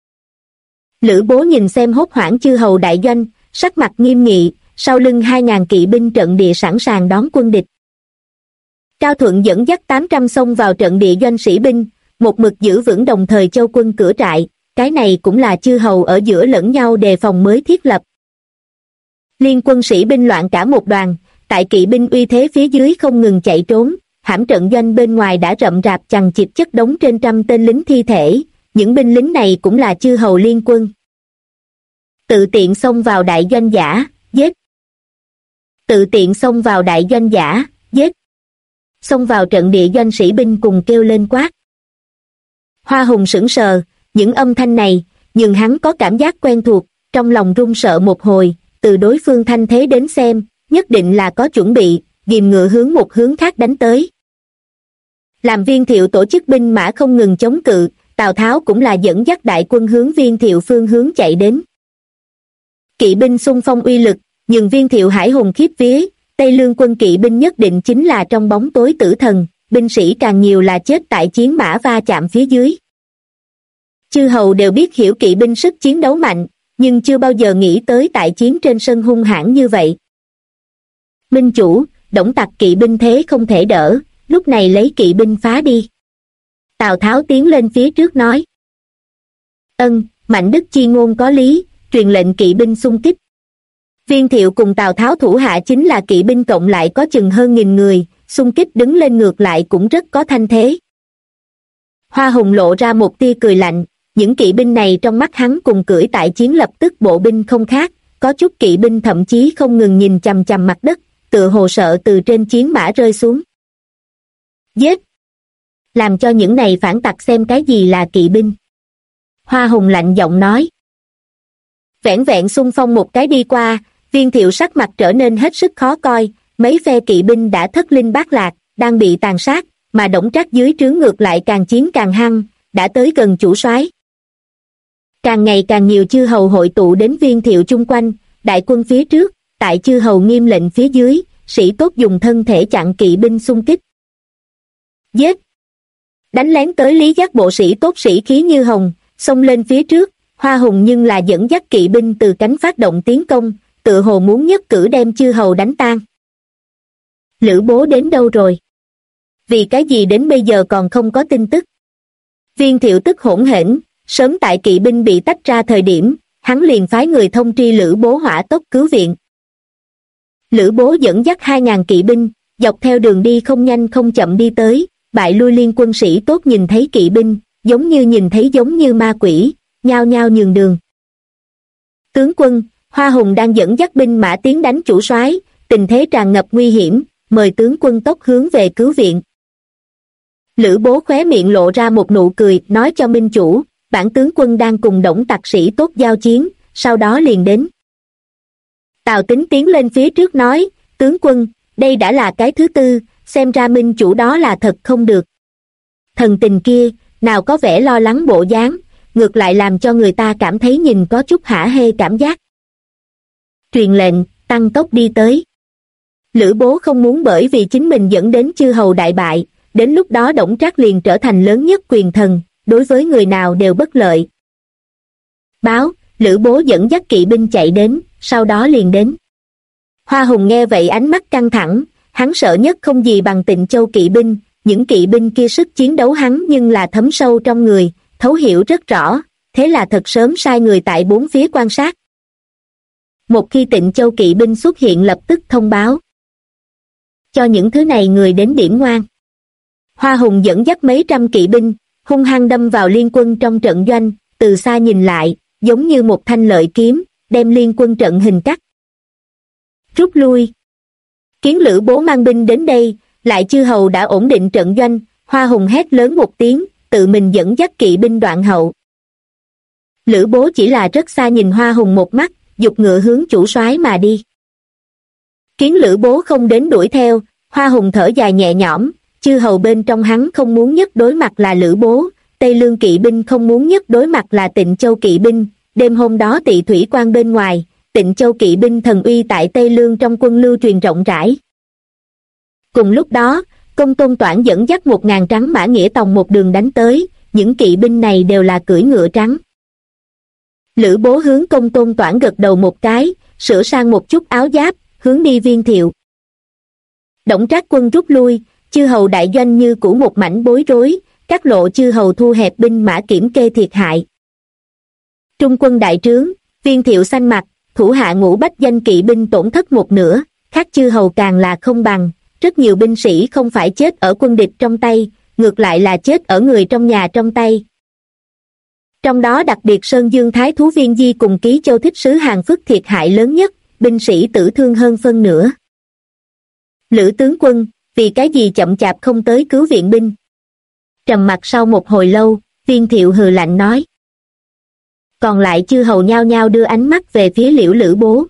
Lữ Bố nhìn xem hốt hoảng chư hầu đại doanh, sắc mặt nghiêm nghị, sau lưng 2.000 kỵ binh trận địa sẵn sàng đón quân địch. Cao Thuận dẫn dắt 800 xông vào trận địa doanh sĩ binh, một mực giữ vững đồng thời châu quân cửa trại, cái này cũng là chư hầu ở giữa lẫn nhau đề phòng mới thiết lập. Liên quân sĩ binh loạn cả một đoàn, tại kỵ binh uy thế phía dưới không ngừng chạy trốn, hãm trận doanh bên ngoài đã rậm rạp chằng chịt chất đống trên trăm tên lính thi thể, những binh lính này cũng là chư hầu liên quân. Tự tiện xông vào đại doanh giả, giết! Tự tiện xông vào đại doanh giả, giết! Xông vào trận địa doanh sĩ binh cùng kêu lên quát. Hoa Hùng sững sờ, những âm thanh này, nhưng hắn có cảm giác quen thuộc, trong lòng run sợ một hồi, từ đối phương thanh thế đến xem, nhất định là có chuẩn bị, ghìm ngựa hướng một hướng khác đánh tới. Làm Viên Thiệu tổ chức binh mã không ngừng chống cự, Tào Tháo cũng là dẫn dắt đại quân hướng Viên Thiệu phương hướng chạy đến. Kỵ binh xung phong uy lực, nhưng Viên Thiệu hải hùng khiếp vía, Tây Lương quân kỵ binh nhất định chính là trong bóng tối tử thần, binh sĩ càng nhiều là chết tại chiến mã va chạm phía dưới. Chư hầu đều biết hiểu kỵ binh sức chiến đấu mạnh, nhưng chưa bao giờ nghĩ tới tại chiến trên sân hung hãn như vậy. Minh chủ, Đổng Tặc kỵ binh thế không thể đỡ, lúc này lấy kỵ binh phá đi. Tào Tháo tiến lên phía trước nói. Mạnh Đức chi ngôn có lý, truyền lệnh kỵ binh xung kích. Viên Thiệu cùng Tào Tháo thủ hạ chính là kỵ binh cộng lại có chừng hơn 1000 người, xung kích đứng lên ngược lại cũng rất có thanh thế. Hoa Hùng lộ ra một tia cười lạnh, những kỵ binh này trong mắt hắn cùng cưỡi tại chiến lập tức bộ binh không khác, có chút kỵ binh thậm chí không ngừng nhìn chằm chằm mặt đất, tựa hồ sợ từ trên chiến mã rơi xuống. Giết! Làm cho những này phản tặc xem cái gì là kỵ binh. Hoa Hùng lạnh giọng nói. Vẻn vẹn xung phong một cái đi qua, Viên Thiệu sắc mặt trở nên hết sức khó coi, mấy phe kỵ binh đã thất linh bát lạc, đang bị tàn sát, mà Đổng Trác dưới trướng ngược lại càng chiến càng hăng, đã tới gần chủ soái. Càng ngày càng nhiều chư hầu hội tụ đến Viên Thiệu chung quanh, đại quân phía trước, tại chư hầu nghiêm lệnh phía dưới, sĩ tốt dùng thân thể chặn kỵ binh xung kích. Giết! Đánh lén tới Lý Giác bộ sĩ tốt sĩ khí như hồng, xông lên phía trước, Hoa Hùng nhưng là dẫn dắt kỵ binh từ cánh phát động tiến công, tựa hồ muốn nhất cử đem chư hầu đánh tan. Lữ Bố đến đâu rồi? Vì cái gì đến bây giờ còn không có tin tức? Viên Thiệu tức hỗn hển, sớm tại kỵ binh bị tách ra thời điểm, hắn liền phái người thông tri Lữ Bố hỏa tốc cứu viện. Lữ Bố dẫn dắt 2000 kỵ binh, dọc theo đường đi không nhanh không chậm đi tới, bại lui liên quân sĩ tốt nhìn thấy kỵ binh, giống như ma quỷ, nhao nhao nhường đường. Tướng quân, Hoa Hùng đang dẫn dắt binh mã tiến đánh chủ soái, tình thế tràn ngập nguy hiểm, mời tướng quân tốc hướng về cứu viện. Lữ Bố khóe miệng lộ ra một nụ cười, nói cho minh chủ, bản tướng quân đang cùng Đổng Tặc sĩ tốt giao chiến, sau đó liền đến. Tào Tín tiến lên phía trước nói, tướng quân, đây đã là cái thứ tư, xem ra minh chủ đó là thật không được. Thần tình kia, nào có vẻ lo lắng bộ dáng, ngược lại làm cho người ta cảm thấy nhìn có chút hả hê cảm giác. Truyền lệnh, tăng tốc đi tới. Lữ Bố không muốn bởi vì chính mình dẫn đến chư hầu đại bại, đến lúc đó Đổng Trác liền trở thành lớn nhất quyền thần, đối với người nào đều bất lợi. Báo, Lữ Bố dẫn dắt kỵ binh chạy đến, sau đó liền đến. Hoa Hùng nghe vậy ánh mắt căng thẳng, hắn sợ nhất không gì bằng Tịnh Châu kỵ binh, những kỵ binh kia sức chiến đấu hắn nhưng là thấm sâu trong người, thấu hiểu rất rõ, thế là thật sớm sai người tại bốn phía quan sát. Một khi Tịnh Châu kỵ binh xuất hiện lập tức thông báo. Cho những thứ này người đến điểm ngoan. Hoa Hùng dẫn dắt mấy trăm kỵ binh, hung hăng đâm vào liên quân trong trận doanh, từ xa nhìn lại, giống như một thanh lợi kiếm, đem liên quân trận hình cắt. Rút lui. Kiến Lữ Bố mang binh đến đây, lại chư hầu đã ổn định trận doanh, Hoa Hùng hét lớn một tiếng, tự mình dẫn dắt kỵ binh đoạn hậu. Lữ Bố chỉ là rất xa nhìn Hoa Hùng một mắt, giục ngựa hướng chủ soái mà đi. Kiến Lữ Bố không đến đuổi theo, Hoa Hùng thở dài nhẹ nhõm, chư hầu bên trong hắn không muốn nhất đối mặt là Lữ Bố, Tây Lương kỵ binh không muốn nhất đối mặt là Tịnh Châu kỵ binh, đêm hôm đó Tỵ Thủy Quan bên ngoài, Tịnh Châu kỵ binh thần uy tại Tây Lương trong quân lưu truyền rộng rãi. Cùng lúc đó, Công Tôn Toản dẫn dắt 1000 trắng mã nghĩa tòng một đường đánh tới, những kỵ binh này đều là cưỡi ngựa trắng. Lữ Bố hướng Công Tôn Toản gật đầu một cái, sửa sang một chút áo giáp, hướng đi Viên Thiệu. Đổng Trác quân rút lui, chư hầu đại doanh như cũ một mảnh bối rối, các lộ chư hầu thu hẹp binh mã kiểm kê thiệt hại. Trung quân đại trướng, Viên Thiệu xanh mặt, thủ hạ ngũ bách danh kỵ binh tổn thất một nửa, khác chư hầu càng là không bằng, rất nhiều binh sĩ không phải chết ở quân địch trong tay, ngược lại là chết ở người trong nhà trong tay. Trong đó đặc biệt Sơn Dương Thái Thú Viên Di cùng Ký Châu Thích Sứ Hàng Phức thiệt hại lớn nhất, binh sĩ tử thương hơn phân nửa. Lữ tướng quân, vì cái gì chậm chạp không tới cứu viện binh? Trầm mặc sau một hồi lâu, Viên Thiệu hừ lạnh nói. Còn lại chư hầu nhao nhao đưa ánh mắt về phía Liễu Lữ Bố.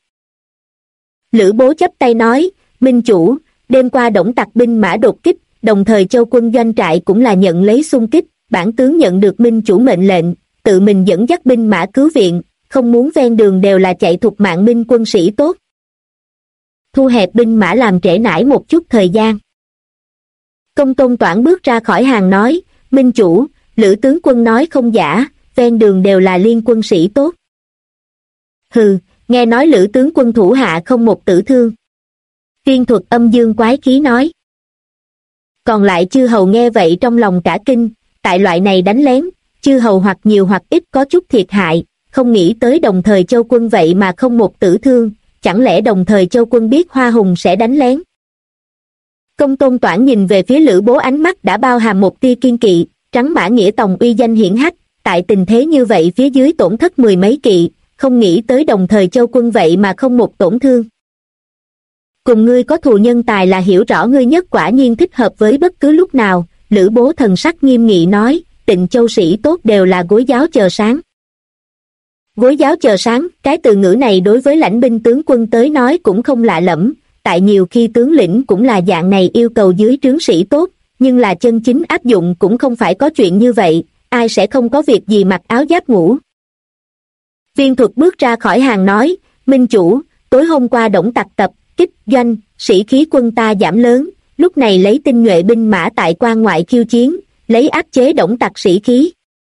Lữ Bố chắp tay nói, Minh chủ, đêm qua Đổng tặc binh mã đột kích, đồng thời Châu quân doanh trại cũng là nhận lấy xung kích, bản tướng nhận được Minh chủ mệnh lệnh, tự mình dẫn dắt binh mã cứu viện, không muốn ven đường đều là chạy thục mạng Minh quân sĩ tốt. Thu hẹp binh mã làm trễ nải một chút thời gian. Công Tôn Toản bước ra khỏi hàng nói, Minh chủ, Lữ tướng quân nói không giả, ven đường đều là liên quân sĩ tốt. Hừ, nghe nói Lữ tướng quân thủ hạ không một tử thương. Viên Thuật âm dương quái khí nói. Còn lại chư hầu nghe vậy trong lòng cả kinh, tại loại này đánh lén, chư hầu hoặc nhiều hoặc ít có chút thiệt hại, không nghĩ tới đồng thời Châu quân vậy mà không một tử thương, chẳng lẽ đồng thời Châu quân biết Hoa Hùng sẽ đánh lén? Công Tôn Toản nhìn về phía Lữ Bố ánh mắt đã bao hàm một tia kiên kỵ, trắng mã nghĩa tòng uy danh hiển hách, tại tình thế như vậy phía dưới tổn thất 10 mấy kỵ, không nghĩ tới đồng thời Châu quân vậy mà không một tổn thương. Cùng ngươi có thù nhân tài là hiểu rõ ngươi nhất quả nhiên thích hợp với bất cứ lúc nào, Lữ Bố thần sắc nghiêm nghị nói, Tịnh Châu sĩ tốt đều là gối giáo chờ sáng. Gối giáo chờ sáng, cái từ ngữ này đối với lãnh binh tướng quân tới nói cũng không lạ lẫm, tại nhiều khi tướng lĩnh cũng là dạng này yêu cầu dưới trướng sĩ tốt, nhưng là chân chính áp dụng cũng không phải có chuyện như vậy, ai sẽ không có việc gì mặc áo giáp ngủ. Viên Thuật bước ra khỏi hàng nói, Minh chủ, tối hôm qua Đổng tặc tập kích doanh, sĩ khí quân ta giảm lớn, lúc này lấy tinh nhuệ binh mã tại quan ngoại khiêu chiến, lấy áp chế Đổng tặc sĩ khí.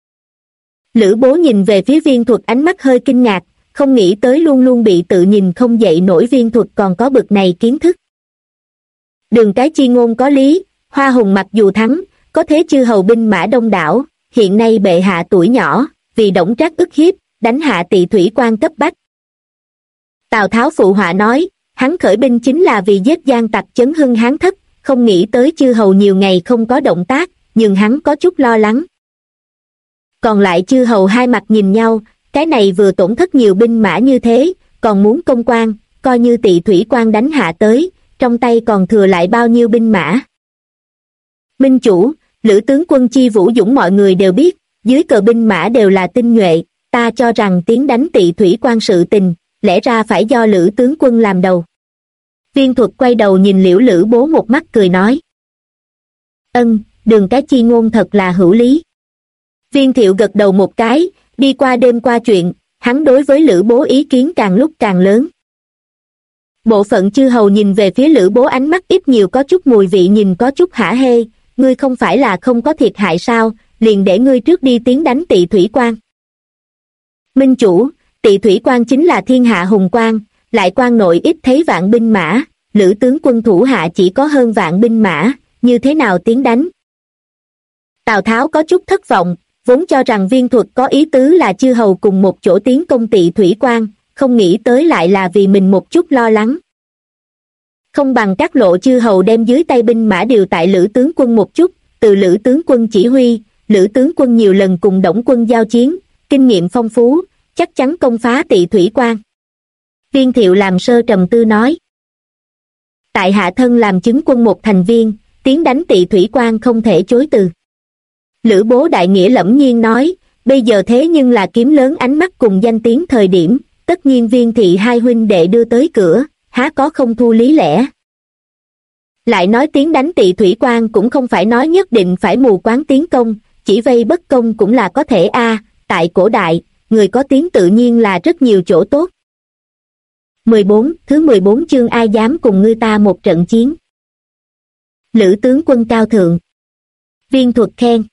Lữ Bố nhìn về phía Viên Thuật ánh mắt hơi kinh ngạc, không nghĩ tới luôn luôn bị tự nhìn không dậy nổi Viên Thuật còn có bực này kiến thức. Đường cái chi ngôn có lý, Hoa Hùng mặc dù thắng, có thế chư hầu binh mã đông đảo, hiện nay bệ hạ tuổi nhỏ, vì Đổng Trác ức hiếp, đánh hạ Tỵ Thủy Quan cấp bách. Tào Tháo phụ họa nói, hắn khởi binh chính là vì giết gian tặc chấn hưng Hán thất, không nghĩ tới chư hầu nhiều ngày không có động tác, nhưng hắn có chút lo lắng. Còn lại chư hầu hai mặt nhìn nhau, cái này vừa tổn thất nhiều binh mã như thế, còn muốn công quan, coi như Tỵ Thủy Quan đánh hạ tới, trong tay còn thừa lại bao nhiêu binh mã. Minh chủ, Lữ tướng quân chi vũ dũng mọi người đều biết, dưới cờ binh mã đều là tinh nhuệ, ta cho rằng tiến đánh Tỵ Thủy Quan sự tình, lẽ ra phải do Lữ tướng quân làm đầu. Viên Thuật quay đầu nhìn Liễu Lữ Bố một mắt cười nói. Đường cái chi ngôn thật là hữu lý. Viên Thiệu gật đầu một cái, đi qua đêm qua chuyện, hắn đối với Lữ Bố ý kiến càng lúc càng lớn. Bộ phận chư hầu nhìn về phía Lữ Bố ánh mắt ít nhiều có chút mùi vị nhìn có chút hả hê, ngươi không phải là không có thiệt hại sao, liền để ngươi trước đi tiến đánh Tỵ Thủy Quan. Minh chủ, Tỵ Thủy Quan chính là thiên hạ hùng quan, lại quan nội ít thấy vạn binh mã, Lữ tướng quân thủ hạ chỉ có hơn vạn binh mã, như thế nào tiến đánh? Tào Tháo có chút thất vọng, vốn cho rằng Viên Thuật có ý tứ là chư hầu cùng một chỗ tiến công Tỵ Thủy Quan, không nghĩ tới lại là vì mình một chút lo lắng. Không bằng các lộ chư hầu đem dưới tay binh mã điều tại Lữ tướng quân một chút, từ Lữ tướng quân chỉ huy, Lữ tướng quân nhiều lần cùng Đổng quân giao chiến, kinh nghiệm phong phú, chắc chắn công phá Tỵ Thủy Quan. Viên Thiệu làm sơ trầm tư nói. Tại hạ thân làm chứng quân một thành viên, tiến đánh Tỵ Thủy Quan không thể chối từ. Lữ Bố đại nghĩa lẫm nhiên nói, bây giờ thế nhưng là kiếm lớn ánh mắt cùng danh tiếng thời điểm, tất nhiên Viên thị hai huynh đệ đưa tới cửa, há có không thu lý lẽ. Lại nói tiến đánh Tỵ Thủy Quan cũng không phải nói nhất định phải mù quáng tiến công, chỉ vây bất công cũng là có thể tại cổ đại, người có tiếng tự nhiên là rất nhiều chỗ tốt. 14, thứ 14 chương ai dám cùng ngươi ta một trận chiến. Lữ tướng quân cao thượng. Viên Thuật khen.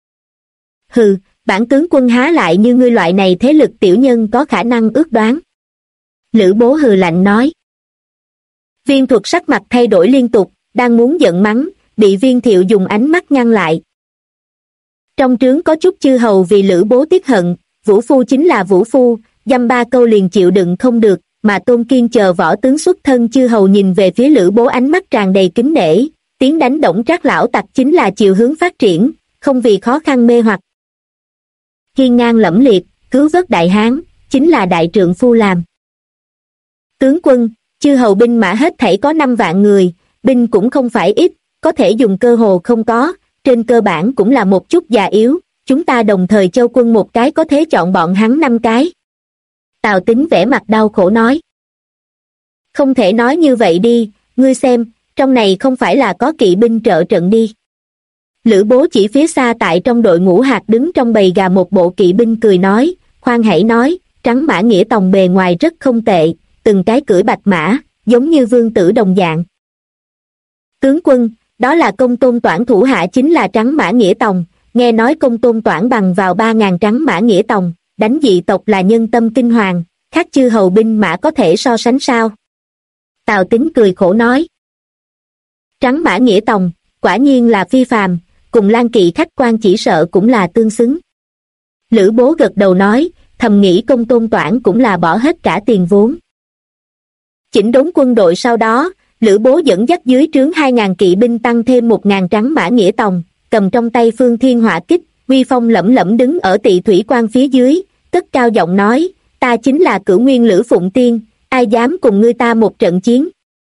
Hừ, bản tướng quân há lại như ngươi loại này thế lực tiểu nhân có khả năng ước đoán. Lữ Bố hừ lạnh nói. Viên Thuật sắc mặt thay đổi liên tục, đang muốn giận mắng, bị Viên Thiệu dùng ánh mắt ngăn lại. Trong trướng có chút chư hầu vì Lữ Bố tiếc hận, Vũ Phu chính là Vũ Phu, dăm ba câu liền chịu đựng không được, mà Tôn Kiên chờ võ tướng xuất thân chư hầu nhìn về phía Lữ Bố ánh mắt tràn đầy kính nể, tiến đánh Đổng Trác lão tặc chính là chiều hướng phát triển, không vì khó khăn mê hoặc. Hiên ngang lẫm liệt, cứu vớt đại hán, chính là đại trượng phu làm. Tướng quân, chư hầu binh mã hết thảy có 5 vạn người, binh cũng không phải ít, có thể dùng cơ hồ không có, trên cơ bản cũng là một chút già yếu, chúng ta đồng thời châu quân một cái có thể chọn bọn hắn 5 cái. Tào Tín vẻ mặt đau khổ nói. Không thể nói như vậy đi, ngươi xem, trong này không phải là có kỵ binh trợ trận đi. Lữ Bố chỉ phía xa tại trong đội ngũ hạt đứng trong bầy gà một bộ kỵ binh cười nói, khoan hãy nói, trắng mã nghĩa tòng bề ngoài rất không tệ, từng cái cưỡi bạch mã, giống như vương tử đồng dạng. Tướng quân, đó là Công Tôn Toản thủ hạ chính là trắng mã nghĩa tòng, nghe nói Công Tôn Toản bằng vào 3.000 trắng mã nghĩa tòng, đánh dị tộc là nhân tâm kinh hoàng, khác chư hầu binh mã có thể so sánh sao? Tào Tín cười khổ nói. Trắng mã nghĩa tòng, quả nhiên là phi phàm, cùng Lan Kỵ khách quan chỉ sợ cũng là tương xứng. Lữ Bố gật đầu nói, thầm nghĩ Công Tôn Toản cũng là bỏ hết cả tiền vốn. Chỉnh đốn quân đội sau đó, Lữ Bố dẫn dắt dưới trướng 2.000 kỵ binh tăng thêm 1.000 trắng mã nghĩa tòng, cầm trong tay Phương Thiên Hỏa Kích, uy phong lẫm lẫm đứng ở Tỵ Thủy Quan phía dưới, cất cao giọng nói, ta chính là Cửu Nguyên Lữ Phụng Tiên, ai dám cùng ngươi ta một trận chiến.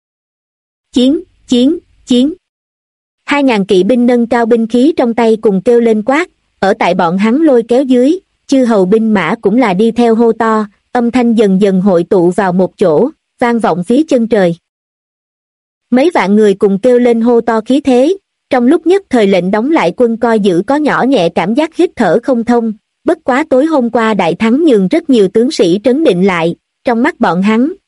Chiến. 2.000 kỵ binh nâng cao binh khí trong tay cùng kêu lên quát, ở tại bọn hắn lôi kéo dưới, chư hầu binh mã cũng là đi theo hô to, âm thanh dần dần hội tụ vào một chỗ, vang vọng phía chân trời. Mấy vạn người cùng kêu lên hô to khí thế, trong lúc nhất thời lệnh đóng lại quân coi giữ có nhỏ nhẹ cảm giác hít thở không thông, bất quá tối hôm qua đại thắng nhường rất nhiều tướng sĩ trấn định lại, trong mắt bọn hắn,